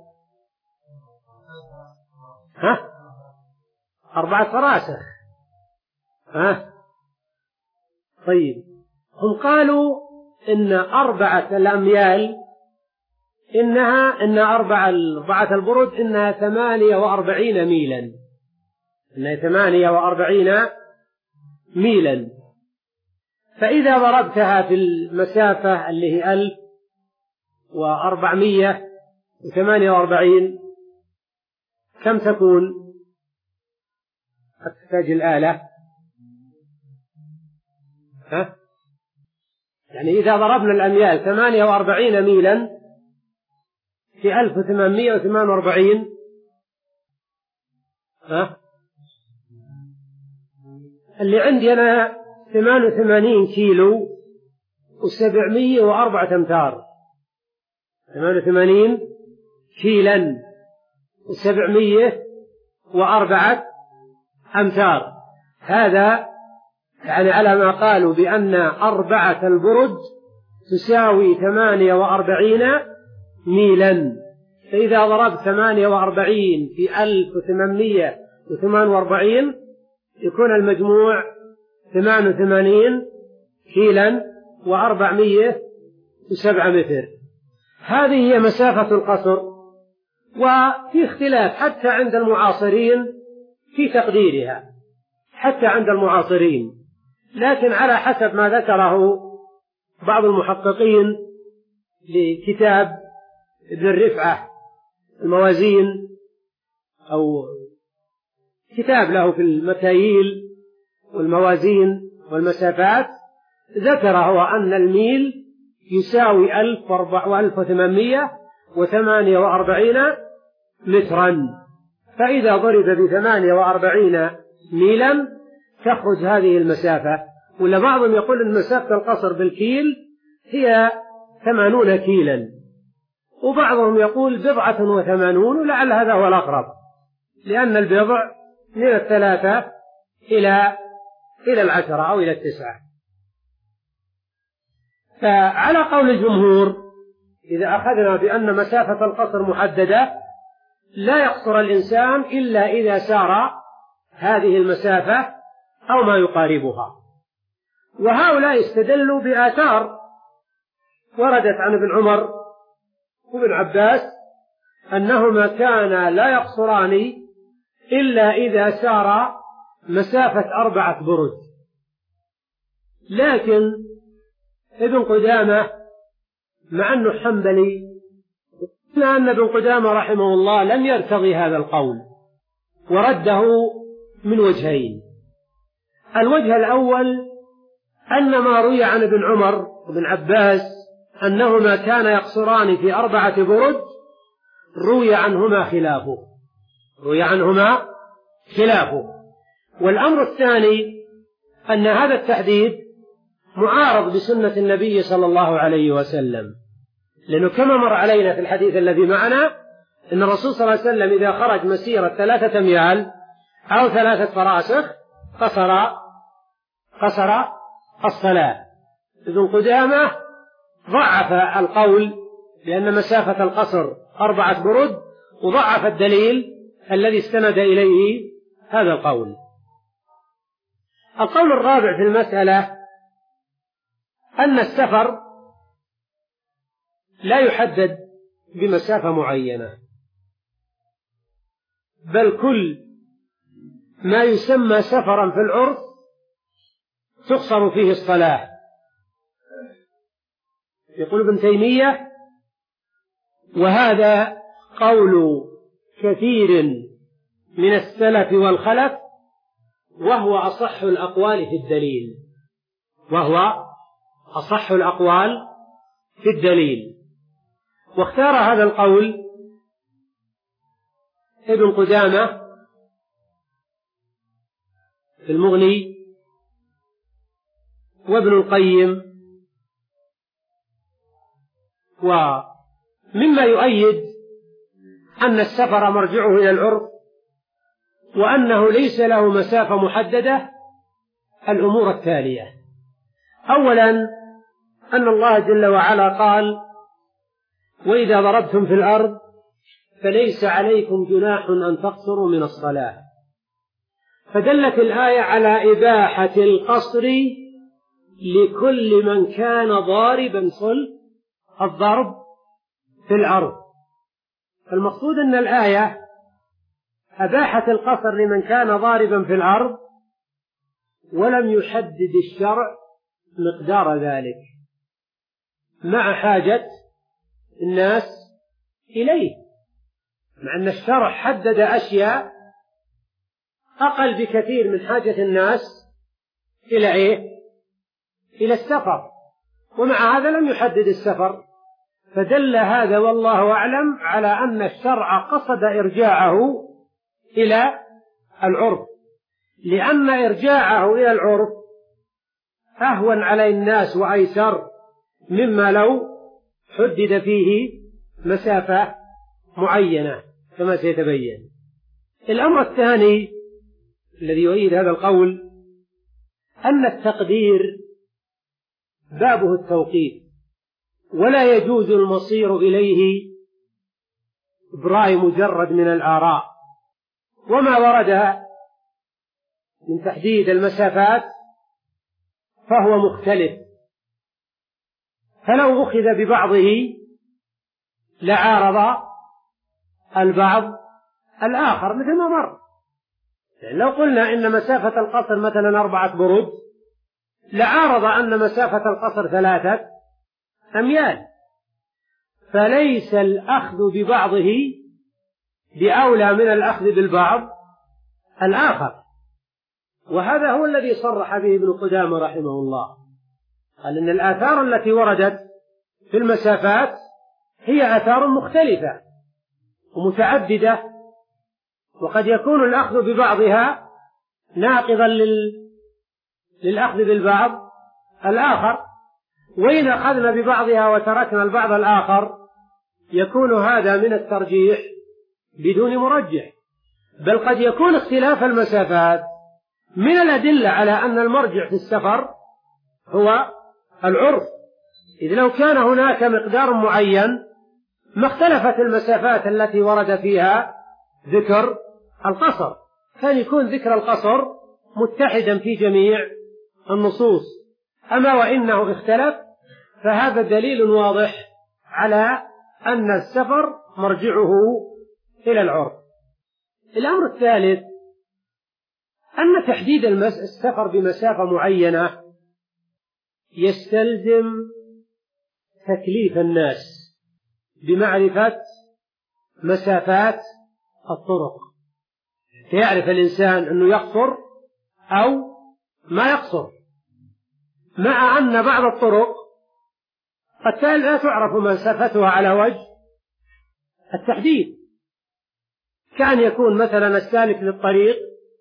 ها؟ أربعة فراسخ. ها؟ طيب، هم قالوا إن أربعة الأميال إنها إن أربعة أربعة البرد إنها ثمانية وأربعين ميلا، إنها ثمانية وأربعين ميلا. فإذا ضربتها في المسافة اللي هي ألف وأربعمائة وثمانية وأربعين كم تكون؟ تحتاج الآلة. ها؟ يعني إذا ضربنا الأميال ثمانية وأربعين ميلا في ألف وثمانمائة وثمانية وأربعين، ها؟ اللي عندي أنا ثمانية وثمانين كيلو وسبعمائة وأربعة أمتار، ثمانية وثمانين كيلا وسبعمائة وأربعة أمتار. هذا يعني على ما قالوا بأن أربعة البرد تساوي ثمانية وأربعين ميلا. فإذا ضربت ثمانية وأربعين في ألف وثمانمائة وثمانية وأربعين يكون المجموع ثمانية وثمانين كيلا وأربعمائة وسبعة متر. هذه هي مسافة القصر، وفي اختلاف حتى عند المعاصرين في تقديرها، حتى عند المعاصرين، لكن على حسب ما ذكره بعض المحققين لكتاب ابن الرفعة الموازين، أو كتاب له في المكاييل والموازين والمسافات، ذكر هو أن الميل يساوي ألف وألف وثمانمائة وثمانية وأربعين مترا. فإذا ضرب بثمانية وأربعين ميلا تخرج هذه المسافة. ولا بعضهم يقول أن مسافة القصر بالكيل هي ثمانون كيلا، وبعضهم يقول بضعة وثمانون، ولعل هذا هو الأقرب، لأن البضع من الثلاثة إلى إلى العشرة أو إلى التسعة. فعلى قول الجمهور إذا أخذنا بأن مسافة القصر محددة لا يقصر الإنسان إلا إذا سار هذه المسافة أو ما يقاربها. وهؤلاء استدلوا بآثار وردت عن ابن عمر وابن عباس أنهما كانا لا يقصران إلا إذا سار مسافة أربعة برد. لكن ابن قدامة مع أنه حنبلي، قلنا أن ابن قدامة رحمه الله لم يرتضي هذا القول ورده من وجهين. الوجه الأول أن ما روي عن ابن عمر وابن عباس أنهما كانا يقصران في أربعة برد روي عنهما خلافه روي عنهما خلافه والأمر الثاني أن هذا التحديد معارض بسنة النبي صلى الله عليه وسلم، لأنه كما مر علينا في الحديث الذي معنا أن الرسول صلى الله عليه وسلم إذا خرج مسيرة ثلاثة أميال أو ثلاثة فراسخ قصر قصر الصلاة. ابن قدامة ضعف القول لأن مسافة القصر أربعة برد، وضعف الدليل الذي استند إليه هذا القول. القول الرابع في المسألة أن السفر لا يحدد بمسافة معينة، بل كل ما يسمى سفرا في العرف تقصر فيه الصلاة. يقول ابن تيمية: وهذا قول كثير من السلف والخلف، وهو أصح الأقوال في الدليل وهو أصح الأقوال في الدليل. واختار هذا القول ابن قدامة في المغني، وابن القيم، ومما يؤيد أن السفر مرجعه إلى العرف وأنه ليس له مسافة محددة الأمور التالية: أولا، أن الله جل وعلا قال: وإذا ضربتم في الأرض فليس عليكم جناح أن تقصروا من الصلاة، فدلت الآية على إباحة القصر لكل من كان ضاربا صلب الضرب في الأرض. المقصود أن الآية أباحت القصر لمن كان ضاربا في الأرض، ولم يحدد الشرع مقدار ذلك مع حاجة الناس إليه، مع أن الشرع حدد أشياء أقل بكثير من حاجة الناس إلى إيه؟ إلى السفر، ومع هذا لم يحدد السفر. فدل هذا والله أعلم على أن الشرع قصد إرجاعه إلى العرف، لأن إرجاعه إلى العرف أهون على الناس وأيسر مما لو حدد فيه مسافة معينة كما سيتبين. الأمر الثاني الذي يؤيد هذا القول أن التقدير بابه التوقيف، ولا يجوز المصير إليه برأي مجرد من الآراء. وما ورد من تحديد المسافات فهو مختلف، فلو أخذ ببعضه لعارض البعض الآخر، مثل ما مر. يعني لو قلنا إن مسافة القصر مثلا أربعة برود، لعارض أن مسافة القصر ثلاثة أميال، فليس الأخذ ببعضه بأولى من الأخذ بالبعض الآخر. وهذا هو الذي صرح به ابن قدامة رحمه الله، قال إن الآثار التي وردت في المسافات هي آثار مختلفة ومتعددة، وقد يكون الأخذ ببعضها ناقضا لل... للأخذ بالبعض الآخر، وإن أخذنا ببعضها وتركنا البعض الآخر يكون هذا من الترجيح بدون مرجح. بل قد يكون اختلاف المسافات من الأدلة على أن المرجع في السفر هو العرف، إذ لو كان هناك مقدار معين ما اختلفت المسافات التي ورد فيها ذكر القصر، كان يكون ذكر القصر متحدا في جميع النصوص. أما وإنه اختلف فهذا دليل واضح على أن السفر مرجعه إلى العرف. الأمر الثالث أن تحديد السفر بمسافة معينة يستلزم تكليف الناس بمعرفة مسافات الطرق، يعرف الإنسان أنه يقصر أو ما يقصر، مع أن بعض الطرق قد لا تعرف مسافتها على وجه التحديد، كأن يكون مثلا السالك للطريق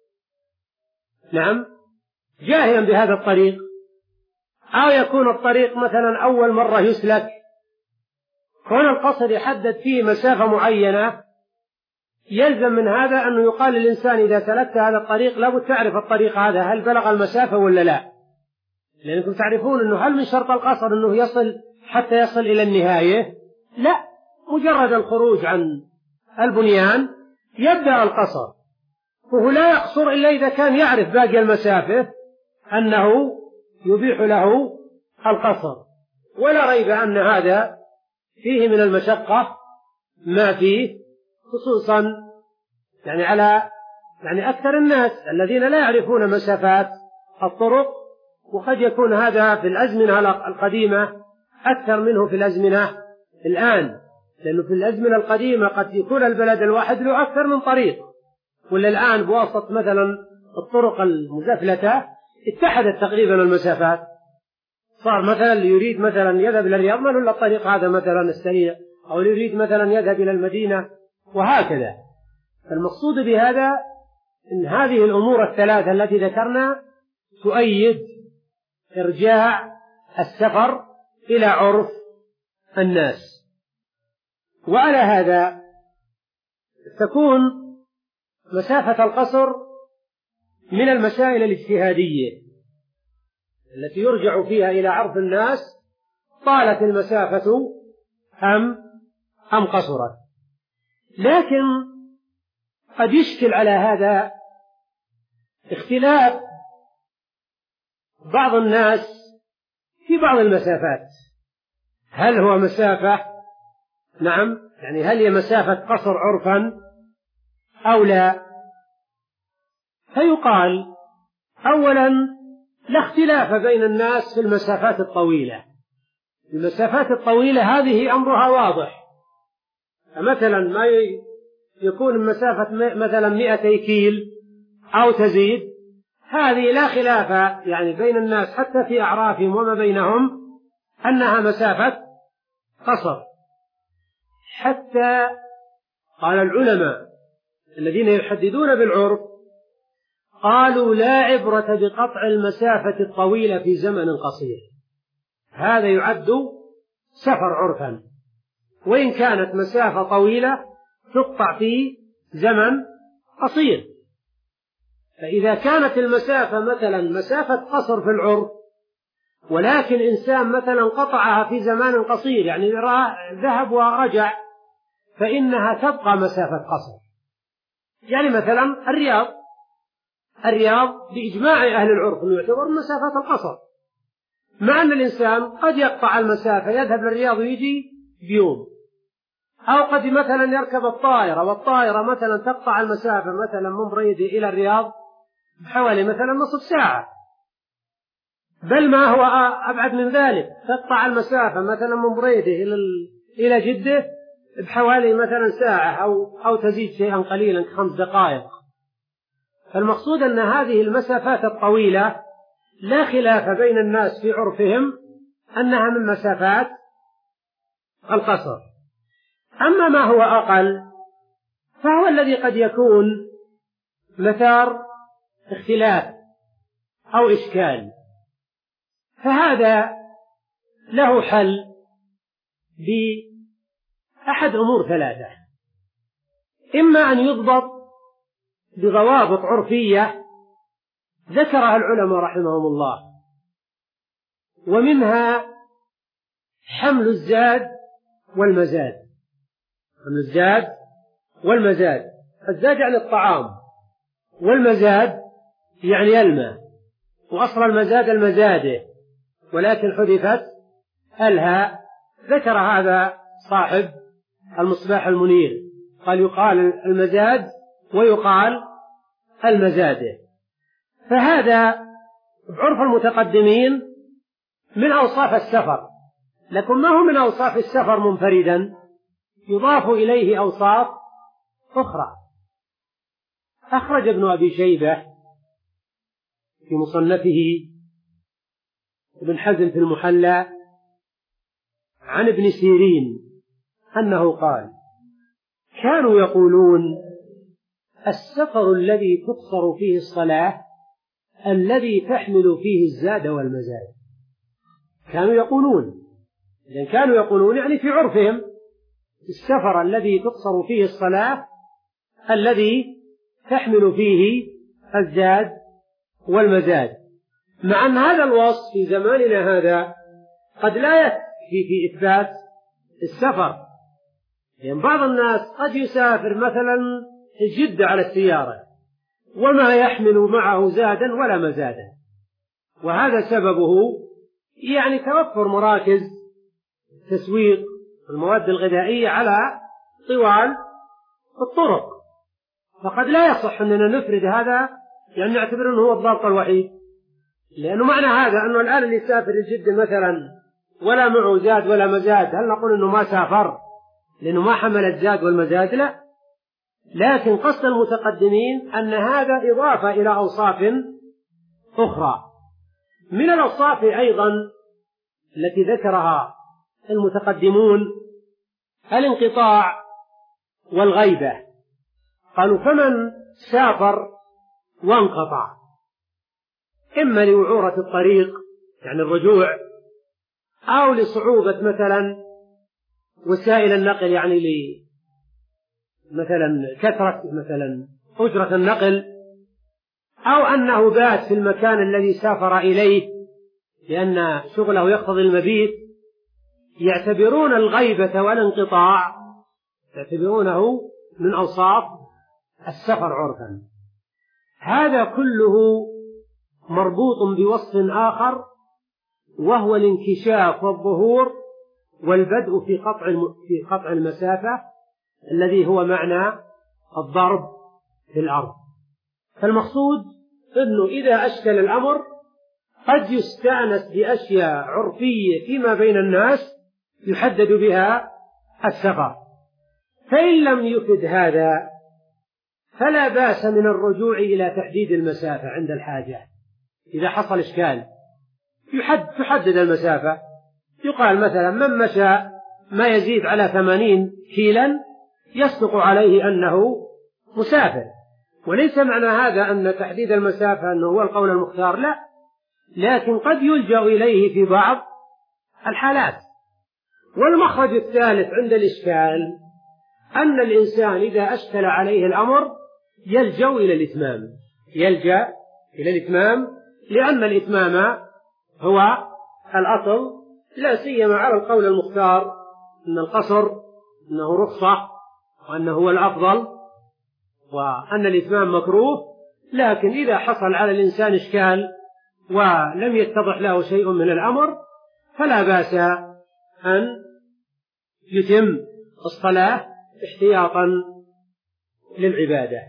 نعم جاهلا بهذا الطريق، أو يكون الطريق مثلا أول مرة يسلك، كون القصر يحدد فيه مسافة معينة يلزم من هذا أنه يقال للإنسان إذا سلكت هذا الطريق لابد تعرف الطريق هذا هل بلغ المسافة ولا لا، لأنكم تعرفون أنه هل من شرط القصر أنه يصل حتى يصل إلى النهاية؟ لا، مجرد الخروج عن البنيان يبدأ القصر، وهو لا يقصر إلا إذا كان يعرف باقي المسافة أنه يبيح له القصر. ولا ريب أن هذا فيه من المشقة ما فيه، خصوصا يعني على يعني أكثر الناس الذين لا يعرفون مسافات الطرق، وقد يكون هذا في الأزمنة القديمة أكثر منه في الأزمنة الآن، لأنه في الأزمنة القديمة قد يكون البلد الواحد له أكثر من طريق، ولا الآن بواسطة مثلا الطرق المزفلتة اتحدت تقريبا المسافات، صار مثلا اللي يريد مثلا يذهب إلى الرياض ما له إلا الطريق هذا مثلا السريع، أو اللي يريد مثلا يذهب إلى المدينة، وهكذا. المقصود بهذا إن هذه الأمور الثلاثة التي ذكرنا تؤيد إرجاع السفر إلى عرف الناس. وعلى هذا تكون مسافة القصر من المسائل الاجتهادية التي يرجع فيها إلى عرف الناس، طالت المسافة أم أم قصرت. لكن قد يشكل على هذا اختلاف بعض الناس في بعض المسافات، هل هو مسافة نعم يعني هل هي مسافة قصر عرفا أو لا؟ فيقال أولا لا اختلاف بين الناس في المسافات الطويلة. المسافات الطويلة هذه أمرها واضح، مثلا ما يكون مسافة مثلا مئتي كيل أو تزيد، هذه لا خلاف يعني بين الناس حتى في أعرافهم وما بينهم أنها مسافة قصر. حتى قال العلماء الذين يحددون بالعرف قالوا لا عبرة بقطع المسافة الطويلة في زمن قصير، هذا يعد سفر عرفا، وإن كانت مسافة طويلة تقطع في زمن قصير. فإذا كانت المسافة مثلا مسافة قصر في العرف، ولكن إنسان مثلا قطعها في زمان قصير يعني ذهب ورجع، فإنها تبقى مسافة قصر. يعني مثلا الرياض الرياض بإجماع أهل العرف يعتبر مسافة القصر، مع أن الإنسان قد يقطع المسافة يذهب للرياض ويجي بيوم، أو قد مثلا يركب الطائرة والطائرة مثلا تقطع المسافة مثلا من بريدة إلى الرياض بحوالي مثلا نصف ساعة، بل ما هو أبعد من ذلك، تقطع المسافة مثلا من بريدة إلى جدة بحوالي مثلا ساعة أو أو تزيد شيئا قليلا خمس دقائق. فالمقصود أن هذه المسافات الطويلة لا خلاف بين الناس في عرفهم أنها من مسافات القصر. أما ما هو أقل فهو الذي قد يكون مثار اختلاف أو إشكال، فهذا له حل بأحد أمور ثلاثة: إما أن يضبط بضوابط عرفية ذكرها العلماء رحمهم الله، ومنها حمل الزاد والمزاد. حمل الزاد والمزاد، الزاد يعني الطعام، والمزاد يعني الماء، وأصل المزاد المزادة ولكن حذفت الهاء. ذكر هذا صاحب المصباح المنير، قال يقال المزاد ويقال المزادة. فهذا بعرف المتقدمين من أوصاف السفر، لكن ما هو من أوصاف السفر منفردا، يضاف إليه أوصاف أخرى. أخرج ابن أبي شيبة في مصنفه ابن حزم في المحلى عن ابن سيرين أنه قال: كانوا يقولون السفر الذي تقصر فيه الصلاة الذي تحمل فيه الزاد والمزاد. كانوا يقولون، لأن كانوا يقولون يعني في عرفهم السفر الذي تقصر فيه الصلاة الذي تحمل فيه الزاد والمزاد. مع أن هذا الوصف في زماننا هذا قد لا يكفي في إثبات السفر، لأن بعض الناس قد يسافر مثلا جدة على السيارة وما يحمل معه زادا ولا مزادا، وهذا سببه يعني توفر مراكز تسويق المواد الغذائية على طوال الطرق، فقد لا يصح أننا نفرد هذا يعني نعتبر أنه هو الضابط الوحيد، لأنه معنى هذا أنه الآن اللي يسافر الجدة مثلا ولا معه زاد ولا مزاد هل نقول أنه ما سافر لأنه ما حمل الزاد والمزاد؟ لا، لكن قصد المتقدمين أن هذا إضافة إلى أوصاف أخرى. من الأوصاف أيضا التي ذكرها المتقدمون الانقطاع والغيبة. قالوا فمن سافر وانقطع إما لوعورة الطريق يعني الرجوع، أو لصعوبة مثلا وسائل النقل يعني لي مثلا كثرة مثلا أجرة النقل، أو أنه بات في المكان الذي سافر إليه لأن شغله يقتضي المبيت، يعتبرون الغيبة والانقطاع يعتبرونه من أوصاف السفر عرفا. هذا كله مربوط بوصف آخر وهو الانكشاف والظهور والبدء في قطع في قطع المسافة الذي هو معنى الضرب في الأرض. فالمقصود أنه إذا أشكل الأمر قد يستأنس بأشياء عرفية فيما بين الناس يحدد بها السفر، فإن لم يفد هذا فلا بأس من الرجوع إلى تحديد المسافة عند الحاجة. إذا حصل إشكال يحد تحدد المسافة، يقال مثلا من مشى ما يزيد على ثمانين كيلا يصدق عليه أنه مسافر، وليس معنى هذا أن تحديد المسافة أنه هو القول المختار، لا، لكن قد يلجأ إليه في بعض الحالات. والمخرج الثالث عند الإشكال أن الإنسان إذا أشكل عليه الأمر يلجأ إلى الإتمام يلجأ إلى الإتمام لأن الإتمام هو الأصل، لا سيما على القول المختار أن القصر أنه رخصة وأنه هو الأفضل وأن الإتمام مكروه. لكن إذا حصل على الإنسان إشكال ولم يتضح له شيء من الأمر فلا بأس أن يتم الصلاة احتياطا للعبادة.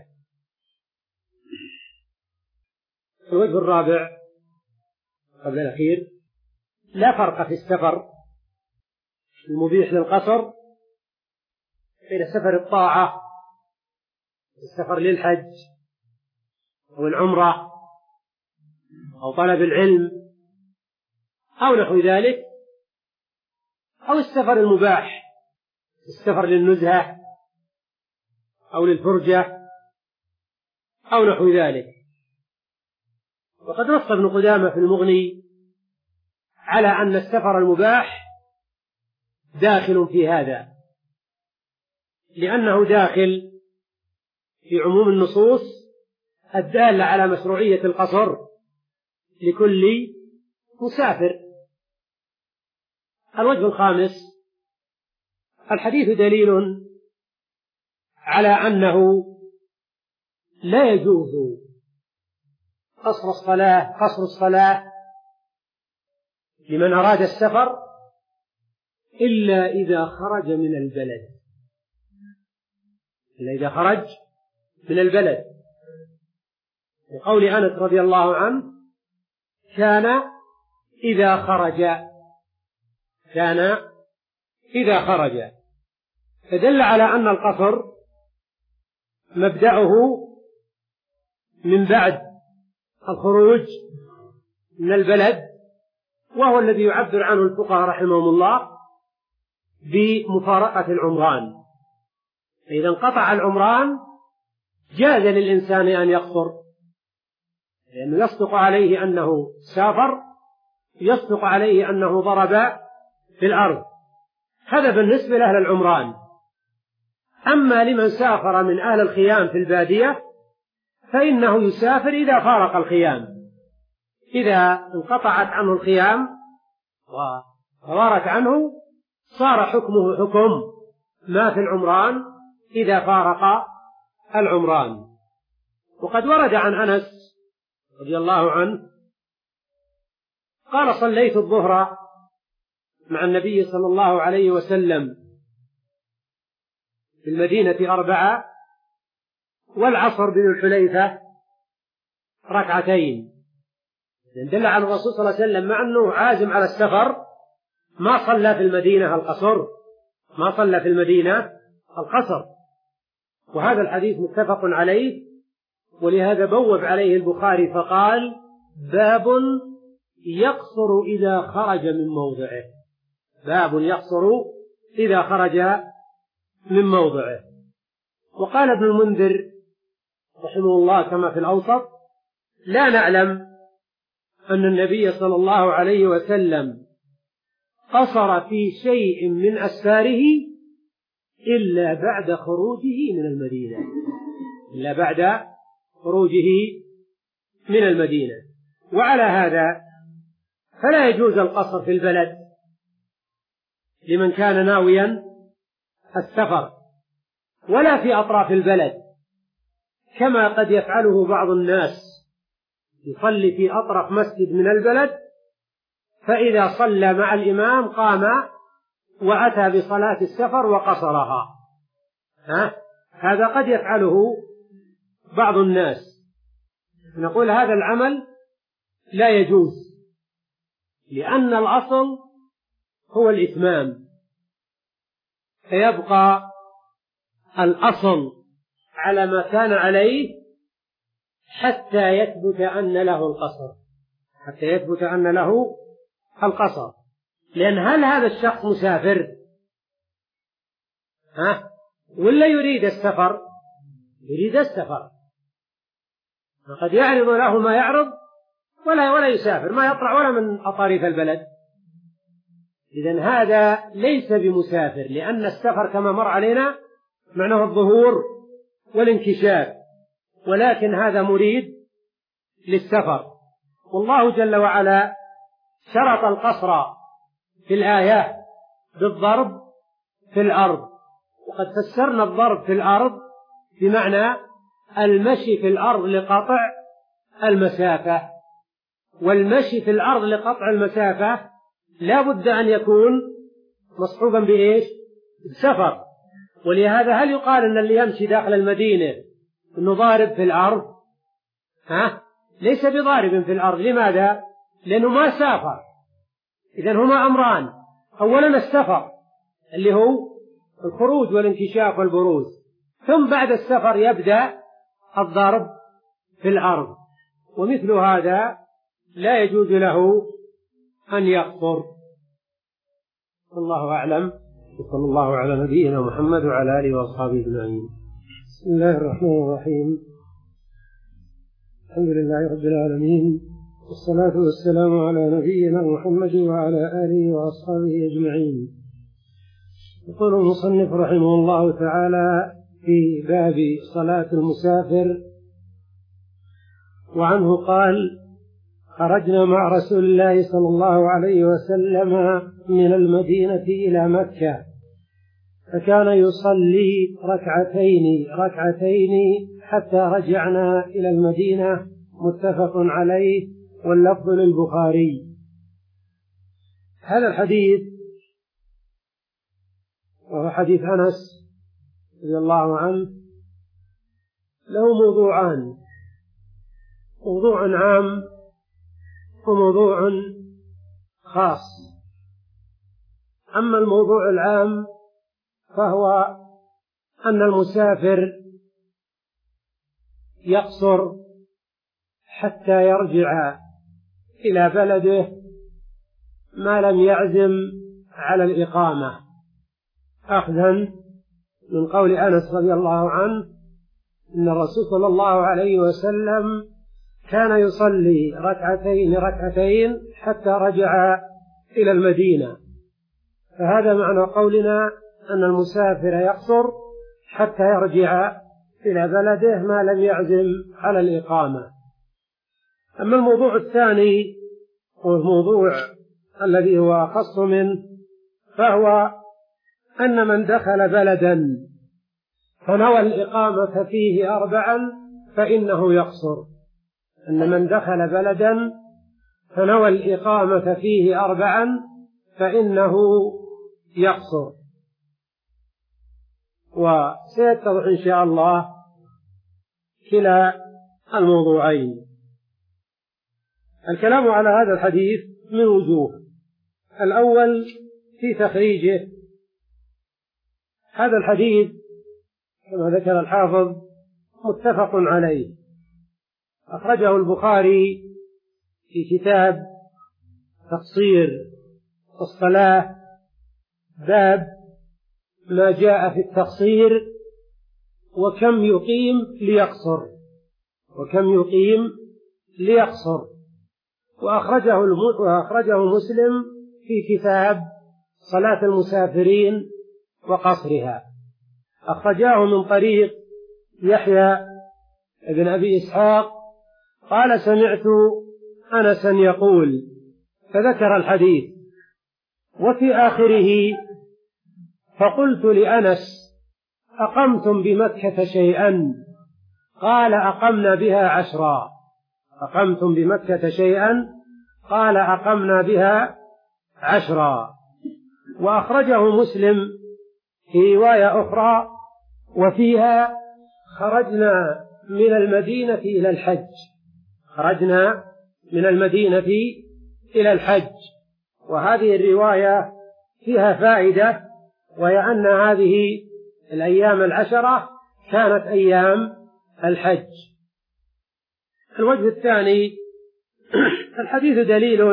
الوجه الرابع قبل الأخير: لا فرق في السفر المبيح للقصر بين سفر الطاعة السفر للحج أو العمرة أو طلب العلم أو نحو ذلك، أو السفر المباح السفر للنزهة أو للفرجة أو نحو ذلك. وقد نص ابن قدامة في المغني على أن السفر المباح داخل في هذا، لأنه داخل في عموم النصوص الدالة على مشروعية القصر لكل مسافر. الوجه الخامس: الحديث دليل على أنه لا يجوز قصر الصلاة قصر الصلاة لمن أراد السفر إلا إذا خرج من البلد إلا إذا خرج من البلد لقول أنس رضي الله عنه: كان إذا خرج كان إذا خرج فدل على أن القصر مبدأه من بعد الخروج من البلد، وهو الذي يعبر عنه الفقهاء رحمهم الله بمفارقة العمران. فإذا انقطع العمران جاز للإنسان أن يقصر، لأنه يصدق عليه أنه سافر، يصدق عليه أنه ضرب في الأرض. هذا بالنسبة لأهل العمران. أما لمن سافر من أهل الخيام في البادية فإنه يسافر إذا فارق الخيام، إذا انقطعت عنه الخيام وغارت عنه صار حكمه حكم ما في العمران إذا فارق العمران. وقد ورد عن أنس رضي الله عنه قال: صليت الظهر مع النبي صلى الله عليه وسلم في المدينة أربعة، والعصر بذي الحليفة ركعتين. دل على الرسول صلى الله عليه وسلم مع أنه عازم على السفر ما صلى في المدينة القصر، ما صلى في المدينة القصر. وهذا الحديث متفق عليه، ولهذا بوب عليه البخاري فقال: باب يقصر إذا خرج من موضعه. باب يقصر إذا خرج من موضعه. وقال ابن المنذر رحمه الله كما في الأوسط: لا نعلم أن النبي صلى الله عليه وسلم قصر في شيء من أسفاره إلا بعد خروجه من المدينة إلا بعد خروجه من المدينة. وعلى هذا فلا يجوز القصر في البلد لمن كان ناويا السفر، ولا في أطراف البلد كما قد يفعله بعض الناس، يصلي في أطرف مسجد من البلد، فإذا صلى مع الإمام قام وأتى بصلاة السفر وقصرها. ها؟ هذا قد يفعله بعض الناس. نقول هذا العمل لا يجوز، لأن الأصل هو الإتمام، فيبقى الأصل على ما كان عليه حتى يثبت أن له القصر حتى يثبت أن له القصر. لأن هل هذا الشخص مسافر ها ولا يريد السفر؟ يريد السفر، فقد يعرض له ما يعرض ولا ولا يسافر، ما يطلع ولا من أطارف البلد. إذن هذا ليس بمسافر، لأن السفر كما مر علينا معناه الظهور والانكشاف، ولكن هذا مريد للسفر. والله جل وعلا شرط القصر في الآية بالضرب في الأرض، وقد فسرنا الضرب في الأرض بمعنى المشي في الأرض لقطع المسافة، والمشي في الأرض لقطع المسافة لا بد أن يكون مصحوبا بإيش؟ بسفر. ولهذا هل يقال أن اللي يمشي داخل المدينة أنه ضارب في الأرض؟ ها؟ ليس بضارب في الأرض. لماذا؟ لأنه ما سافر. إذن هما أمران: أولا السفر اللي هو الخروج والانكشاف والبروز، ثم بعد السفر يبدأ الضرب في الأرض. ومثل هذا لا يجوز له أن يقصر. والله أعلم، وصلى الله على نبينا محمد وعلى آله وأصحابه أجمعين. بسم الله الرحمن الرحيم. الحمد لله رب العالمين، والصلاة والسلام على نبينا محمد وعلى آله وأصحابه أجمعين. يقول المصنف رحمه الله تعالى في باب صلاة المسافر: وعنه قال: خرجنا مع رسول الله صلى الله عليه وسلم من المدينة إلى مكة، فكان يصلي ركعتين ركعتين حتى رجعنا إلى المدينة. متفق عليه، واللفظ للبخاري. هذا الحديث وهو حديث أنس رضي الله عنه له موضوعان: موضوع عام وموضوع خاص. أما الموضوع العام فهو أن المسافر يقصر حتى يرجع إلى بلده ما لم يعزم على الإقامة، أخذا من قول أنس رضي الله عنه إن الرسول صلى الله عليه وسلم كان يصلي ركعتين ركعتين حتى رجع إلى المدينة. فهذا معنى قولنا أن المسافر يقصر حتى يرجع إلى بلده ما لم يعزم على الإقامة. أما الموضوع الثاني والموضوع الذي هو أخص منه فهو أن من دخل بلدا فنوى الإقامة فيه أربعا فإنه يقصر. أن من دخل بلدا فنوى الإقامة فيه أربعا فإنه يقصر. وسيتضح إن شاء الله كلا الموضوعين. الكلام على هذا الحديث من وجوه. الأول في تخريجه. هذا الحديث كما ذكر الحافظ متفق عليه، أخرجه البخاري في كتاب تقصير الصلاة باب ما جاء في التقصير وكم يقيم ليقصر وكم يقيم ليقصر وأخرجه, وأخرجه مسلم في كتاب صلاة المسافرين وقصرها. أخرجاه من طريق يحيى بن أبي إسحاق قال سمعت أنسا يقول، فذكر الحديث. وفي آخره فقلت لأنس أقمتم بمكة شيئا؟ قال أقمنا بها عشرا. أقمتم بمكة شيئا؟ قال أقمنا بها عشرا. وأخرجه مسلم في رواية أخرى وفيها خرجنا من المدينة إلى الحج. خرجنا من المدينة إلى الحج. وهذه الرواية فيها فائدة، وهي أن هذه الأيام العشرة كانت أيام الحج. الوجه الثاني الحديث دليل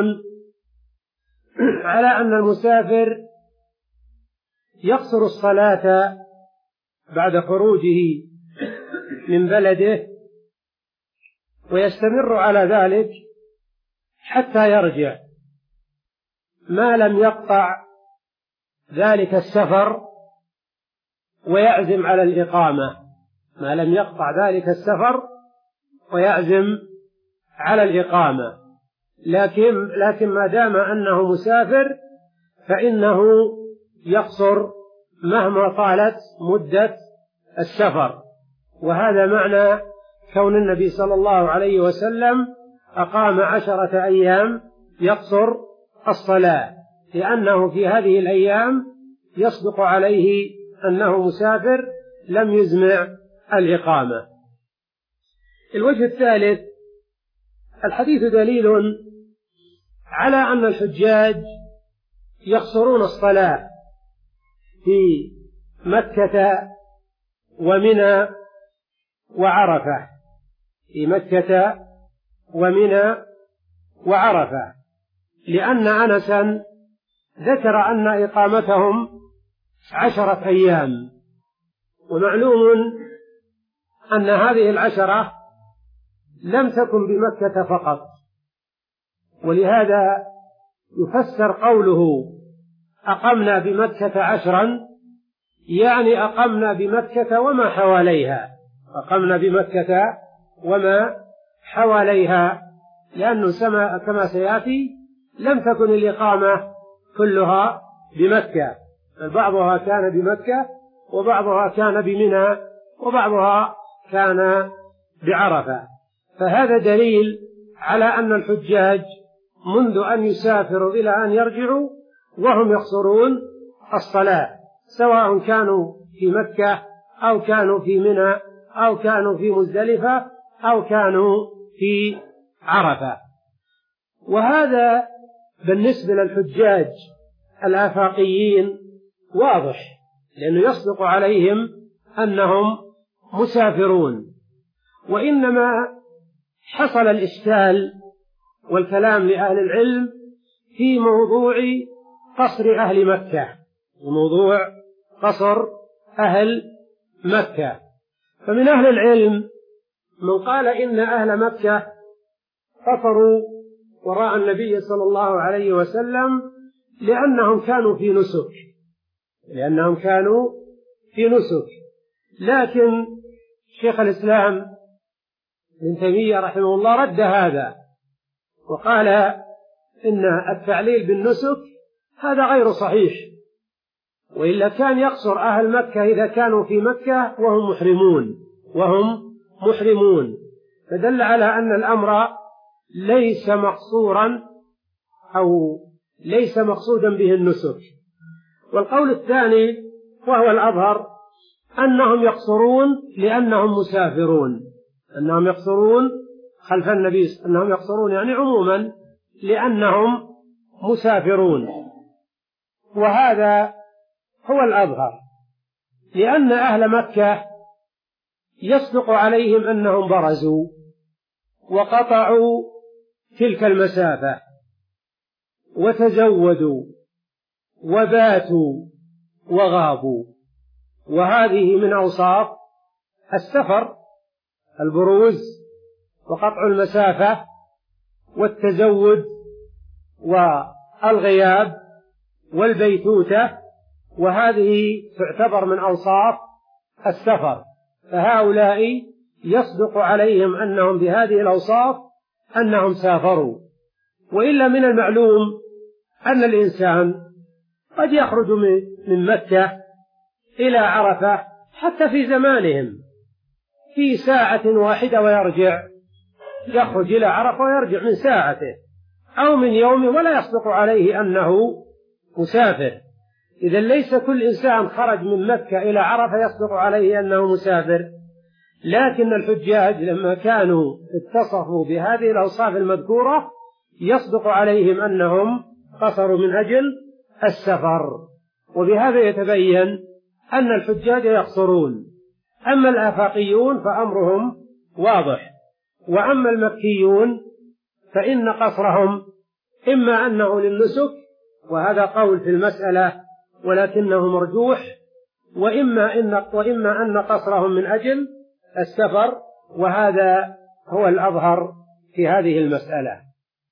على أن المسافر يقصر الصلاة بعد خروجه من بلده ويستمر على ذلك حتى يرجع، ما لم يقطع ذلك السفر ويعزم على الإقامة ما لم يقطع ذلك السفر ويعزم على الإقامة لكن, لكن ما دام أنه مسافر فإنه يقصر مهما طالت مدة السفر. وهذا معنى كون النبي صلى الله عليه وسلم أقام عشرة أيام يقصر الصلاة، لأنه في هذه الأيام يصدق عليه أنه مسافر لم يزمع الإقامة. الوجه الثالث الحديث دليل على أن الحجاج يقصرون الصلاة في مكة ومنى وعرفة في مكة ومنى وعرفة لأن أنسا ذكر أن إقامتهم عشرة أيام. ومعلوم أن هذه العشرة لم تكن بمكة فقط، ولهذا يفسر قوله أقمنا بمكة عشرا يعني أقمنا بمكة وما حواليها أقمنا بمكة وما حواليها لأنه كما سيأتي لم تكن الإقامة كلها بمكة، بل بعضها كان بمكة وبعضها كان بمنى وبعضها كان بعرفة. فهذا دليل على أن الحجاج منذ أن يسافروا إلى أن يرجعوا وهم يقصرون الصلاة، سواء كانوا في مكة أو كانوا في منى أو كانوا في مزدلفة أو كانوا في عرفة. وهذا بالنسبة للحجاج الآفاقيين واضح، لأنه يصدق عليهم أنهم مسافرون. وإنما حصل الإشكال والكلام لأهل العلم في موضوع قصر أهل مكة في موضوع قصر أهل مكة. فمن أهل العلم من قال إن أهل مكة قصروا وراء النبي صلى الله عليه وسلم لأنهم كانوا في نسك لأنهم كانوا في نسك لكن شيخ الإسلام ابن تيمية رحمه الله رد هذا وقال إن التعليل بالنسك هذا غير صحيح، وإلا كان يقصر أهل مكة إذا كانوا في مكة وهم محرمون وهم محرمون فدل على أن الأمر ليس مقصورا أو ليس مقصودا به النسك. والقول الثاني وهو الأظهر أنهم يقصرون لأنهم مسافرون، أنهم يقصرون خلف النبي، أنهم يقصرون يعني عموما لأنهم مسافرون، وهذا هو الأظهر، لأن أهل مكة يصدق عليهم أنهم برزوا وقطعوا تلك المسافة وتزودوا وباتوا وغابوا، وهذه من أوصاف السفر: البروز وقطع المسافة والتزود والغياب والبيتوتة، وهذه تعتبر من أوصاف السفر. فهؤلاء يصدق عليهم أنهم بهذه الأوصاف أنهم سافروا. وإلا من المعلوم أن الإنسان قد يخرج من مكة إلى عرفة حتى في زمانهم في ساعة واحدة ويرجع، يخرج إلى عرفة ويرجع من ساعته أو من يوم، ولا يصدق عليه أنه مسافر. إذا ليس كل إنسان خرج من مكة إلى عرفة يصدق عليه أنه مسافر، لكن الحجاج لما كانوا اتصفوا بهذه الأوصاف المذكورة يصدق عليهم أنهم قصروا من أجل السفر. وبهذا يتبين أن الحجاج يقصرون. أما الآفاقيون فأمرهم واضح، وأما المكيون فإن قصرهم إما أنه للنسك، وهذا قول في المسألة ولكنه مرجوح، وإما أن, وإما أن قصرهم من أجل السفر، وهذا هو الأظهر في هذه المسألة.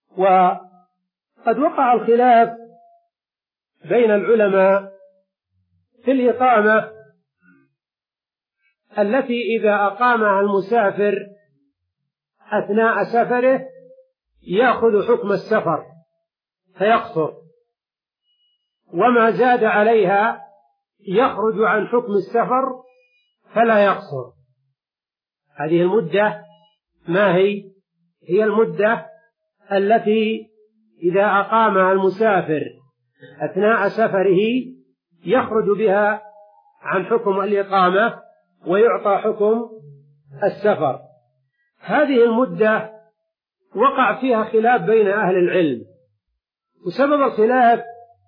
وقد وقع الخلاف بين العلماء في الإقامة التي إذا أقامها المسافر أثناء سفره يأخذ حكم السفر فيقصر، وما زاد عليها يخرج عن حكم السفر فلا يقصر. هذه المدة ما هي؟ هي المدة التي إذا أقامها المسافر أثناء سفره يخرج بها عن حكم الإقامة ويعطى حكم السفر. هذه المدة وقع فيها خلاف بين أهل العلم، وسبب الخلاف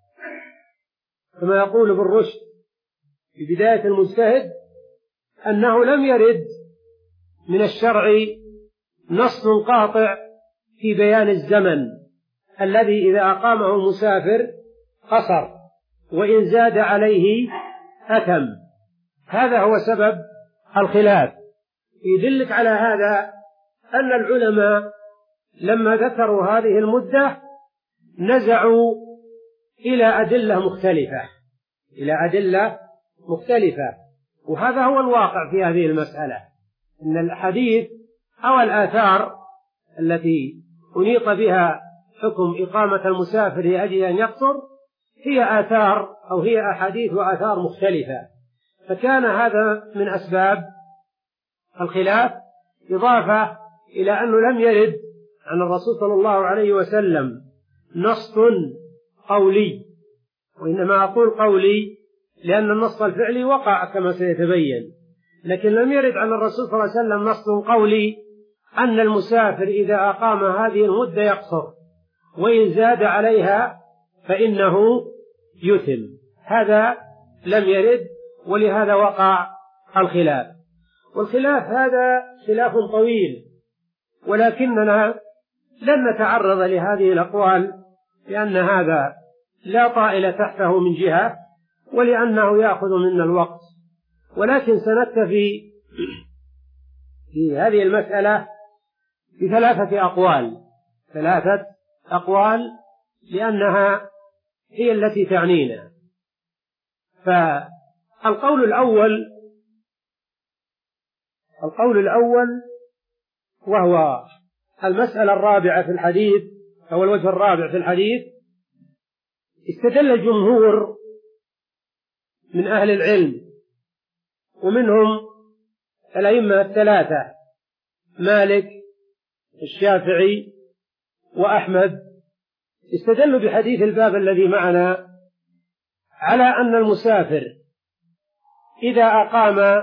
كما يقول ابن رشد في بداية المجتهد أنه لم يرد من الشرع نص قاطع في بيان الزمن الذي إذا أقامه المسافر قصر، وإن زاد عليه أتم. هذا هو سبب الخلاف. يدلك على هذا أن العلماء لما ذكروا هذه المدة نزعوا إلى أدلة مختلفة إلى أدلة مختلفة وهذا هو الواقع في هذه المسألة، إن الحديث أو الآثار التي أنيط بها حكم إقامة المسافر لأجل أن يقصر هي آثار أو هي أحاديث وآثار مختلفة، فكان هذا من أسباب الخلاف، إضافة إلى أنه لم يرد عن الرسول صلى الله عليه وسلم نص قولي، وإنما أقول قولي لأن النص الفعلي وقع كما سيتبين، لكن لم يرد عن الرسول صلى الله عليه وسلم نص قولي أن المسافر إذا أقام هذه المدة يقصر، وإن زاد عليها فإنه يثم. هذا لم يرد، ولهذا وقع الخلاف. والخلاف هذا خلاف طويل، ولكننا لن نتعرض لهذه الأقوال لأن هذا لا طائل تحته من جهة، ولأنه يأخذ منا الوقت، ولكن سنكتفي في هذه المسألة بثلاثة أقوال ثلاثة أقوال لأنها هي التي تعنينا. فالقول الأول القول الأول وهو المسألة الرابعة في الحديث أو الوجه الرابع في الحديث، استدل الجمهور من أهل العلم ومنهم الأئمة الثلاثة مالك الشافعي وأحمد، استدلوا بحديث الباب الذي معنا على أن المسافر إذا أقام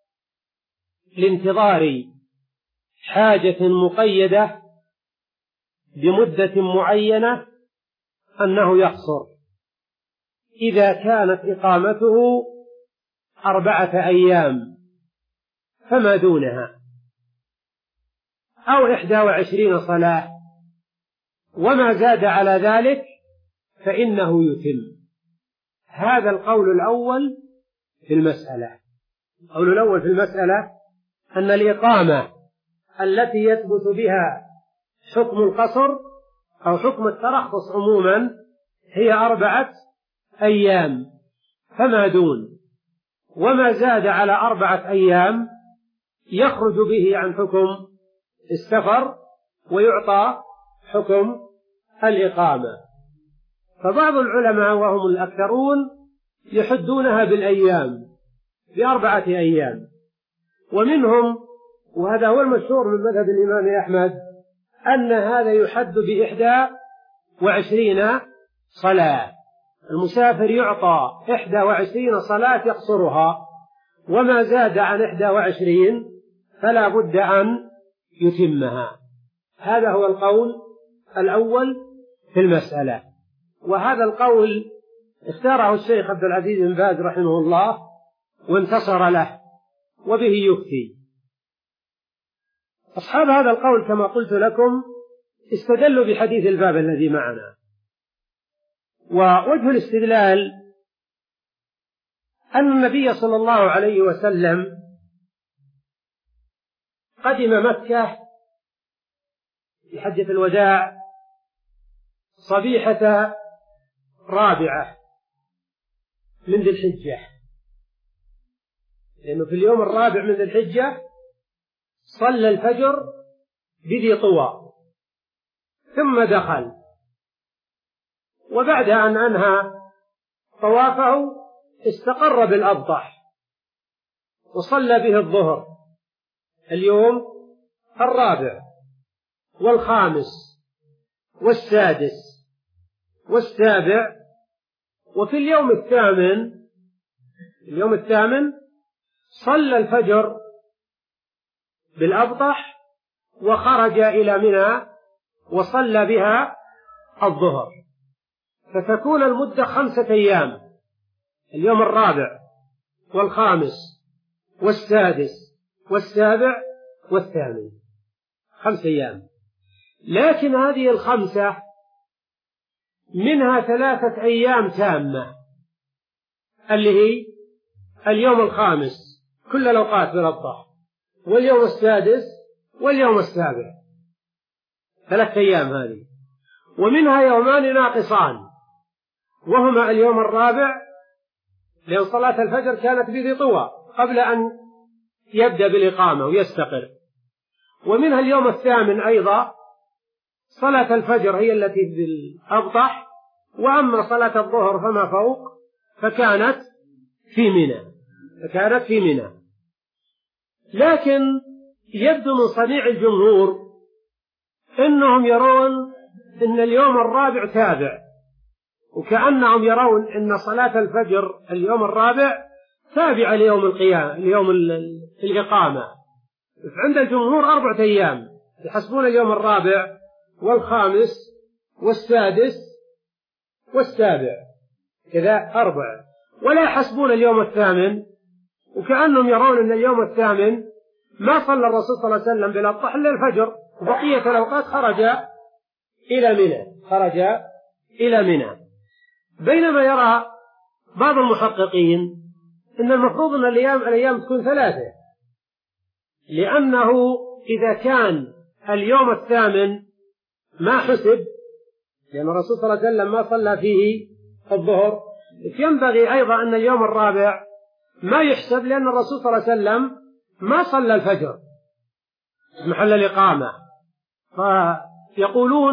لانتظار حاجة مقيدة بمدة معينة أنه يقصر إذا كانت إقامته أربعة أيام فما دونها، أو إحدى وعشرين صلاة، وما زاد على ذلك فإنه يتم. هذا القول الأول في المسألة. القول الأول في المسألة أن الإقامة التي يثبت بها حكم القصر أو حكم الترخص عموما هي أربعة أيام فما دون، وما زاد على أربعة أيام يخرج به عن حكم السفر ويعطى حكم الإقامة. فبعض العلماء وهم الأكثرون يحدونها بالأيام بأربعة أيام، ومنهم، وهذا هو المشهور من مذهب الإمام أحمد، أن هذا يحد بإحدى وعشرين صلاة. المسافر يعطى إحدى وعشرين صلاة يقصرها، وما زاد عن إحدى وعشرين فلا بد أن يتمها. هذا هو القول الأول في المسألة، وهذا القول اختاره الشيخ عبد العزيز بن باز رحمه الله وانتصر له وبه يفتي. أصحاب هذا القول كما قلت لكم استدلوا بحديث الباب الذي معنا، ووجه الاستدلال أن النبي صلى الله عليه وسلم قدم مكة في حجة الوداع صبيحة رابعة من ذي الحجة، لأنه في اليوم الرابع من ذي الحجة صلى الفجر بذي طوى ثم دخل، وبعد أن أنهى طوافه استقر بالأبطح وصلى به الظهر اليوم الرابع والخامس والسادس والسابع، وفي اليوم الثامن اليوم الثامن صلى الفجر بالأبطح وخرج إلى منى وصلى بها الظهر، فتكون المدة خمسة أيام، اليوم الرابع والخامس والسادس والسابع والثامن، خمس أيام. لكن هذه الخمسة منها ثلاثة أيام تامة اللي هي اليوم الخامس كل الأوقات بالأبطح، واليوم السادس واليوم السابع، ثلاثة أيام هذه، ومنها يومان ناقصان وهما اليوم الرابع، لأن صلاة الفجر كانت بذي طوى قبل أن يبدأ بالإقامة ويستقر، ومنها اليوم الثامن أيضا صلاة الفجر هي التي بالأبطح، وأما صلاة الظهر فما فوق فكانت في منى فكانت في منى. لكن يبدو من صنيع الجمهور إنهم يرون إن اليوم الرابع تابع، وكأنهم يرون إن صلاة الفجر اليوم الرابع تابعة ليوم القيامة اليوم الإقامة. عند الجمهور أربعة أيام يحسبون اليوم الرابع والخامس والسادس والسابع كذا أربعة، ولا يحسبون اليوم الثامن، وكأنهم يرون أن اليوم الثامن ما صلى الرسول صلى الله عليه وسلم بالأبطح إلا الفجر، وبقية الأوقات خرج إلى منى خرج إلى منى. بينما يرى بعض المحققين أن المفروض أن الأيام الأيام تكون ثلاثة، لأنه إذا كان اليوم الثامن ما حسب، لأن الرسول صلى الله عليه وسلم ما صلى فيه الظهر، ينبغي أيضا أن اليوم الرابع ما يحسب، لأن الرسول صلى الله عليه وسلم ما صلى الفجر محل الإقامة. فيقولون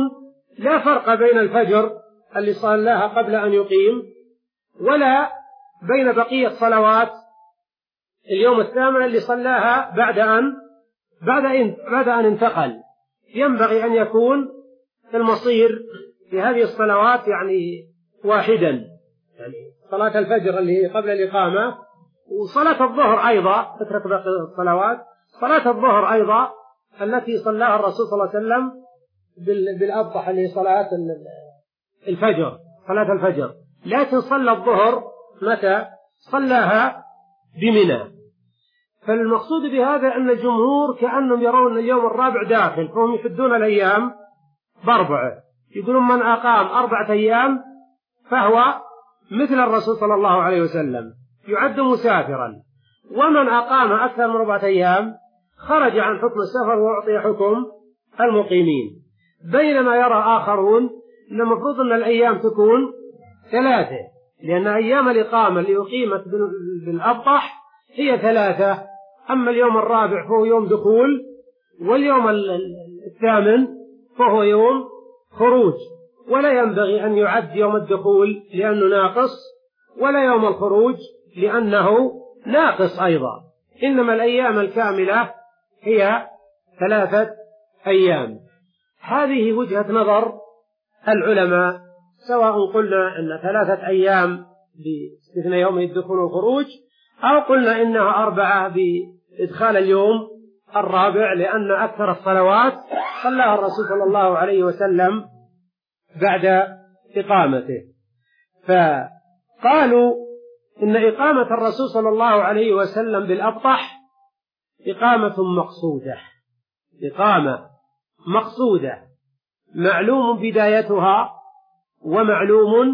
لا فرق بين الفجر اللي صلاها قبل أن يقيم ولا بين بقية صلوات اليوم الثامن اللي صلاها بعد أن بعد أن بعد أن انتقل. ينبغي أن يكون المصير في هذه الصلوات يعني واحدا، يعني صلاة الفجر اللي هي قبل الإقامة، وصلاة الظهر أيضا فترة باقي الصلوات، صلاة الظهر أيضا التي صلاها الرسول صلى الله عليه وسلم بالأضحى اللي هي صلاة الفجر، صلاة الفجر. لكن صلى الظهر متى؟ صلاها بمنى. فالمقصود بهذا أن الجمهور كأنهم يرون اليوم الرابع داخل، فهم يحدون الأيام بأربعة، يقولون من أقام أربعة أيام فهو مثل الرسول صلى الله عليه وسلم يعد مسافرا، ومن أقام أكثر من أربعة أيام خرج عن حكم السفر وأعطي حكم المقيمين. بينما يرى آخرون أن المفروض أن الأيام تكون ثلاثة، لأن أيام الإقامة اللي أقيمت بالأبطح هي ثلاثة، أما اليوم الرابع فهو يوم دخول، واليوم الثامن فهو يوم خروج، ولا ينبغي أن يعد يوم الدخول لأنه ناقص ولا يوم الخروج لأنه ناقص أيضا، إنما الأيام الكاملة هي ثلاثة أيام. هذه وجهة نظر العلماء، سواء قلنا أن ثلاثة أيام باستثناء يوم الدخول والخروج، أو قلنا إنها أربعة بإدخال اليوم الرابع، لأن أكثر الصلوات صلاها الرسول صلى الله عليه وسلم بعد إقامته. فقالوا إن إقامة الرسول صلى الله عليه وسلم بالأبطح إقامة مقصودة، إقامة مقصودة معلوم بدايتها ومعلوم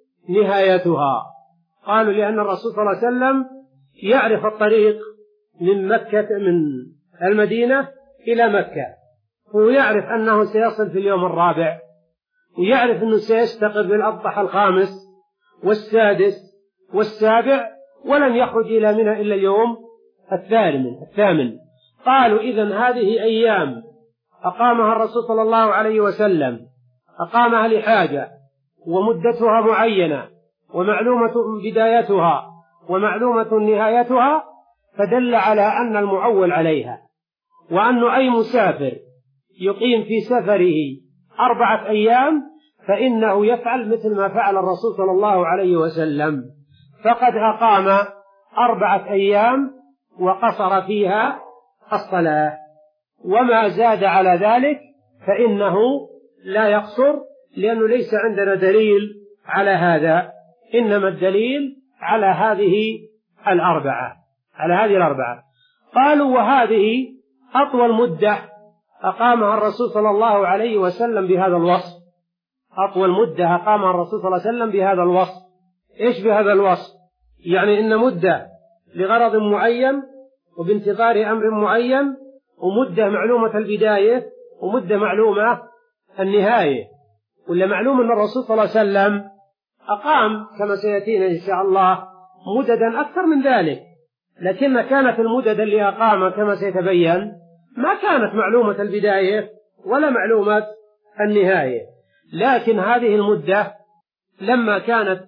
نهايتها. قالوا لأن الرسول صلى الله عليه وسلم يعرف الطريق من مكة من المدينة إلى مكة، ويعرف أنه سيصل في اليوم الرابع، ويعرف أنه سيستقر بالأبطح الخامس والسادس والسابع، ولن يخرج إلى منى إلا اليوم الثامن الثامن قالوا إذن هذه أيام أقامها الرسول صلى الله عليه وسلم، أقامها لحاجة ومدتها معينة ومعلومة بدايتها ومعلومة نهايتها، فدل على أن المعول عليها، وأن أي مسافر يقيم في سفره أربعة أيام فإنه يفعل مثل ما فعل الرسول صلى الله عليه وسلم، فقد أقام أربعة أيام وقصر فيها الصلاة، وما زاد على ذلك فإنه لا يقصر، لأنه ليس عندنا دليل على هذا، إنما الدليل على هذه الأربعة على هذه الأربعة. قالوا وهذه أطول مدة أقامها الرسول صلى الله عليه وسلم بهذا الوصف، أطول مدة أقامها الرسول صلى الله عليه وسلم بهذا الوصف. إيش بهذا الوصف؟ يعني إن مدة لغرض معين وبانتظار أمر معين، ومدة معلومة البداية ومدة معلومة النهاية. ولا معلوم أن الرسول صلى الله عليه وسلم أقام كما سيأتينا إن شاء الله مددا أكثر من ذلك، لكن كانت المدد اللي أقامها كما سيتبين ما كانت معلومة البداية ولا معلومة النهاية، لكن هذه المدة لما كانت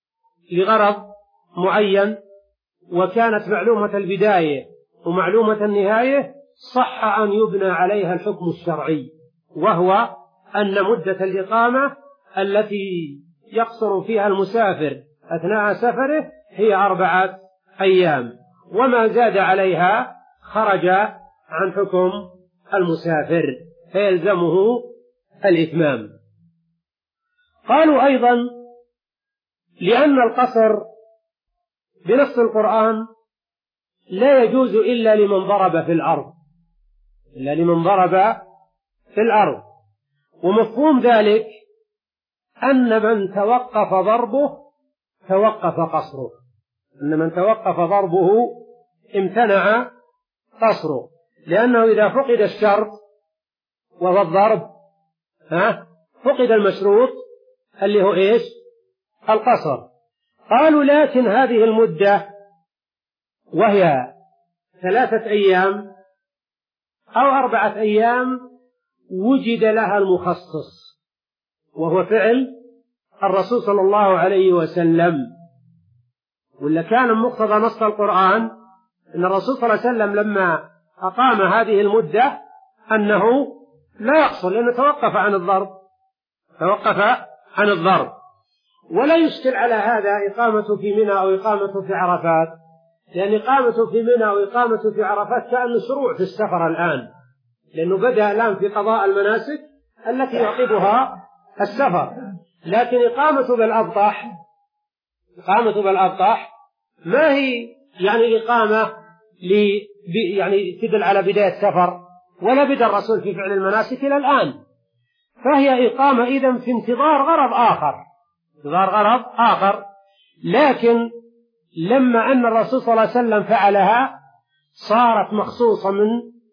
لغرض معين وكانت معلومة البداية ومعلومة النهاية صح أن يبنى عليها الحكم الشرعي، وهو أن مدة الإقامة التي يقصر فيها المسافر أثناء سفره هي أربعة أيام، وما زاد عليها خرج عن حكم المسافر فيلزمه الإتمام. قالوا أيضا لأن القصر بنص القرآن لا يجوز إلا لمن ضرب في الأرض إلا لمن ضرب في الأرض ومفهوم ذلك أن من توقف ضربه توقف قصره، أن من توقف ضربه امتنع قصره، لأنه إذا فقد الشرط وهو الضرب ها فقد المشروط اللي هو إيش؟ القصر. قالوا لكن هذه المدة وهي ثلاثة أيام أو أربعة أيام وجد لها المخصص، وهو فعل الرسول صلى الله عليه وسلم. ولا كان مقتضى نص القرآن أن الرسول صلى الله عليه وسلم لما أقام هذه المدة أنه لا يقصر، لأنه توقف عن الضرب توقف عن الضرب ولا يشكل على هذا إقامة في منى أو إقامة في عرفات، لأن إقامة في منى أو إقامة في عرفات كأنه شروع في السفر الآن، لأنه بدأ الآن في قضاء المناسك التي يعقبها السفر. لكن إقامة بالأبطح إقامة بالأبطح ما هي يعني إقامة لي يعني تدل على بداية سفر، ولا بدأ الرسول في فعل المناسك إلى الآن، فهي إقامة إذن في انتظار غرض آخر انتظار غرض آخر لكن لما أن الرسول صلى الله عليه وسلم فعلها صارت مخصوصة من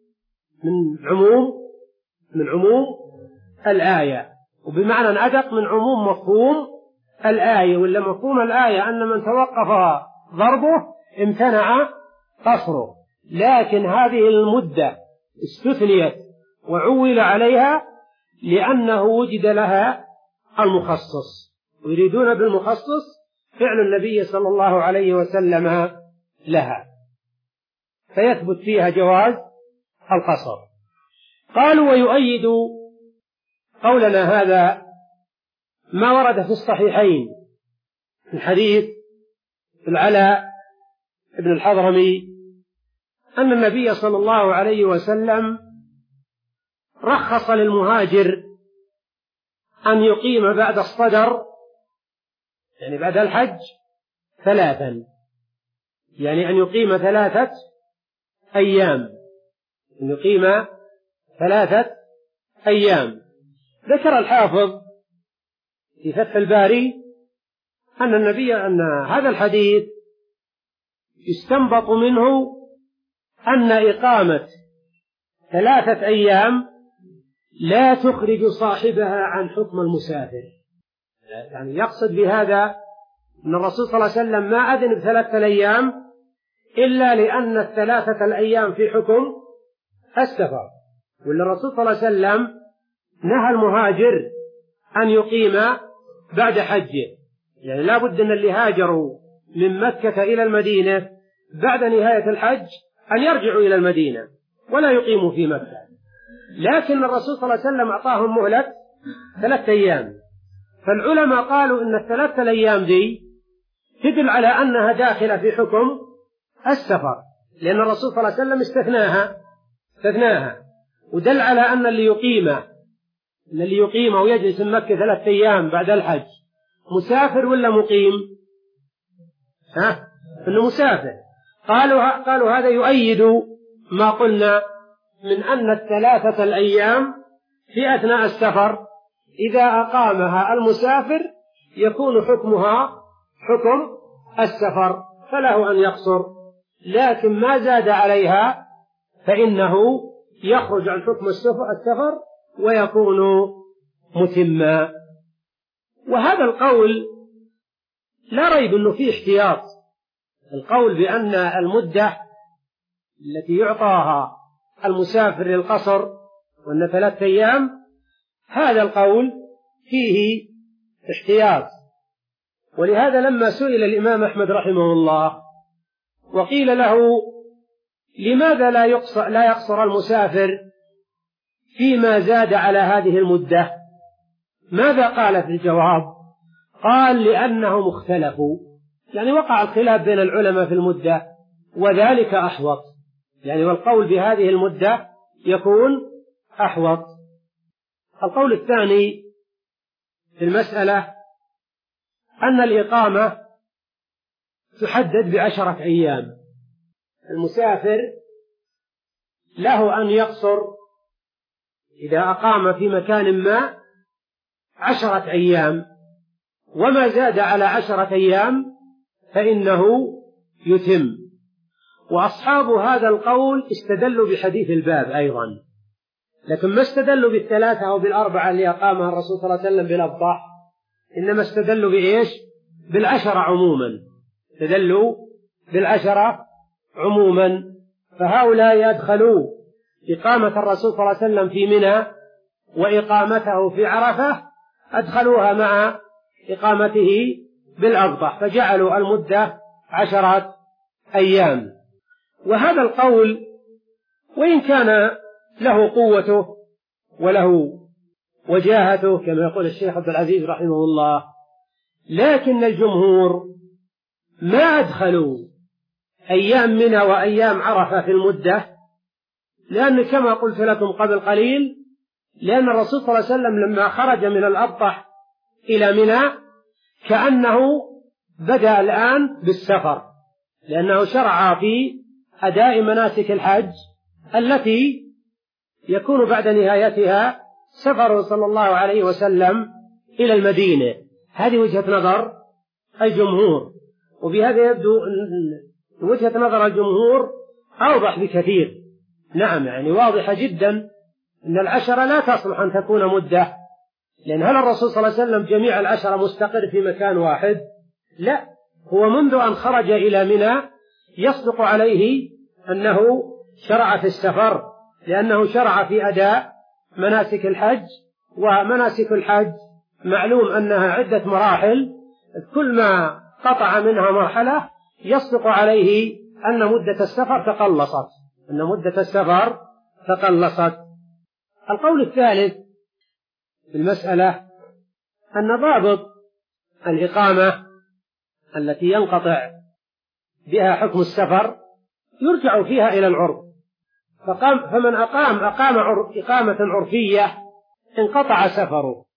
من عموم من عموم الآية، وبمعنى أدق من عموم مفهوم الآية. ولا مفهوم الآية أن من توقف ضربه امتنع قصره، لكن هذه المدة استثنيت وعول عليها لأنه وجد لها المخصص، ويريدون بالمخصص فعل النبي صلى الله عليه وسلم لها، فيثبت فيها جواز القصر. قالوا ويؤيد قولنا هذا ما ورد في الصحيحين في حديث العلاء بن الحضرمي أن النبي صلى الله عليه وسلم رخص للمهاجر أن يقيم بعد الصدر يعني بعد الحج ثلاثا، يعني أن يقيم ثلاثة أيام أن يقيم ثلاثة أيام. ذكر الحافظ في فتح الباري أن النبي أن هذا الحديث يستنبط منه أن إقامة ثلاثة أيام لا تخرج صاحبها عن حكم المسافر. يعني يقصد بهذا أن الرسول صلى الله عليه وسلم ما أذن بثلاثة الأيام إلا لأن الثلاثة الأيام في حكم السفر، ولا الرسول صلى الله عليه وسلم نهى المهاجر أن يقيم بعد حجه، يعني لا بد أن اللي هاجروا من مكة إلى المدينة بعد نهاية الحج أن يرجعوا إلى المدينة ولا يقيموا في مكة، لكن الرسول صلى الله عليه وسلم أعطاهم مهلة ثلاثة أيام. فالعلماء قالوا إن الثلاثة الأيام دي تدل على أنها داخلة في حكم السفر، لأن الرسول صلى الله عليه وسلم استثناها استثناها ودل على أن اللي يقيم اللي يقيم ويجلس من مكة ثلاثة أيام بعد الحج مسافر ولا مقيم؟ ها؟ إنه مسافر. قالوا قالوا هذا يؤيد ما قلنا من أن الثلاثة الأيام في أثناء السفر إذا أقامها المسافر يكون حكمها حكم السفر فله أن يقصر، لكن ما زاد عليها فإنه يخرج عن حكم السفر ويكون متما. وهذا القول لا ريب أنه فيه احتياط، القول بأن المدة التي يعطاها المسافر للقصر وأن ثلاثة أيام هذا القول فيه احتياط. ولهذا لما سئل الإمام أحمد رحمه الله وقيل له لماذا لا يقصر, لا يقصر المسافر فيما زاد على هذه المدة، ماذا قال في الجواب؟ قال لأنهم اختلفوا، يعني وقع الخلاف بين العلماء في المدة وذلك أحوط، يعني والقول بهذه المدة يكون أحوط. القول الثاني في المسألة أن الإقامة تحدد بعشرة أيام، المسافر له أن يقصر إذا أقام في مكان ما عشرة أيام، وما زاد على عشرة أيام فإنه يتم. وأصحاب هذا القول استدلوا بحديث الباب أيضا، لكن ما استدلوا بالثلاثة أو بالأربعة اللي أقامها الرسول صلى الله عليه وسلم بالأبطح، إنما استدلوا بإيش؟ بالعشرة عموما، استدلوا بالعشرة عموما. فهؤلاء يدخلوا إقامة الرسول صلى الله عليه وسلم في منى وإقامته في عرفة أدخلوها مع إقامته بالأبطح فجعلوا المدة عشرة أيام. وهذا القول وإن كان له قوته وله وجاهته كما يقول الشيخ عبد العزيز رحمه الله، لكن الجمهور ما أدخلوا أيام منى وأيام عرفة في المدة، لأن كما قلت لكم قبل قليل، لأن الرسول صلى الله عليه وسلم لما خرج من الأبطح إلى منى كأنه بدأ الآن بالسفر، لأنه شرع في أداء مناسك الحج التي يكون بعد نهايتها سفره صلى الله عليه وسلم إلى المدينة. هذه وجهة نظر الجمهور، وبهذا يبدو أن وجهة نظر الجمهور أوضح بكثير. نعم، يعني واضحة جدا أن العشرة لا تصلح أن تكون مدة، لأن هل الرسول صلى الله عليه وسلم جميع العشرة مستقر في مكان واحد؟ لا، هو منذ أن خرج إلى منى يصدق عليه أنه شرع في السفر، لأنه شرع في أداء مناسك الحج، ومناسك الحج معلوم أنها عدة مراحل، كل ما قطع منها مرحلة يصدق عليه أن مدة السفر تقلصت أن مدة السفر تقلصت. القول الثالث في المسألة أن ضابط الإقامة التي ينقطع بها حكم السفر يرجع فيها إلى العرف، فقام فمن أقام أقام إقامة عرفية انقطع سفره،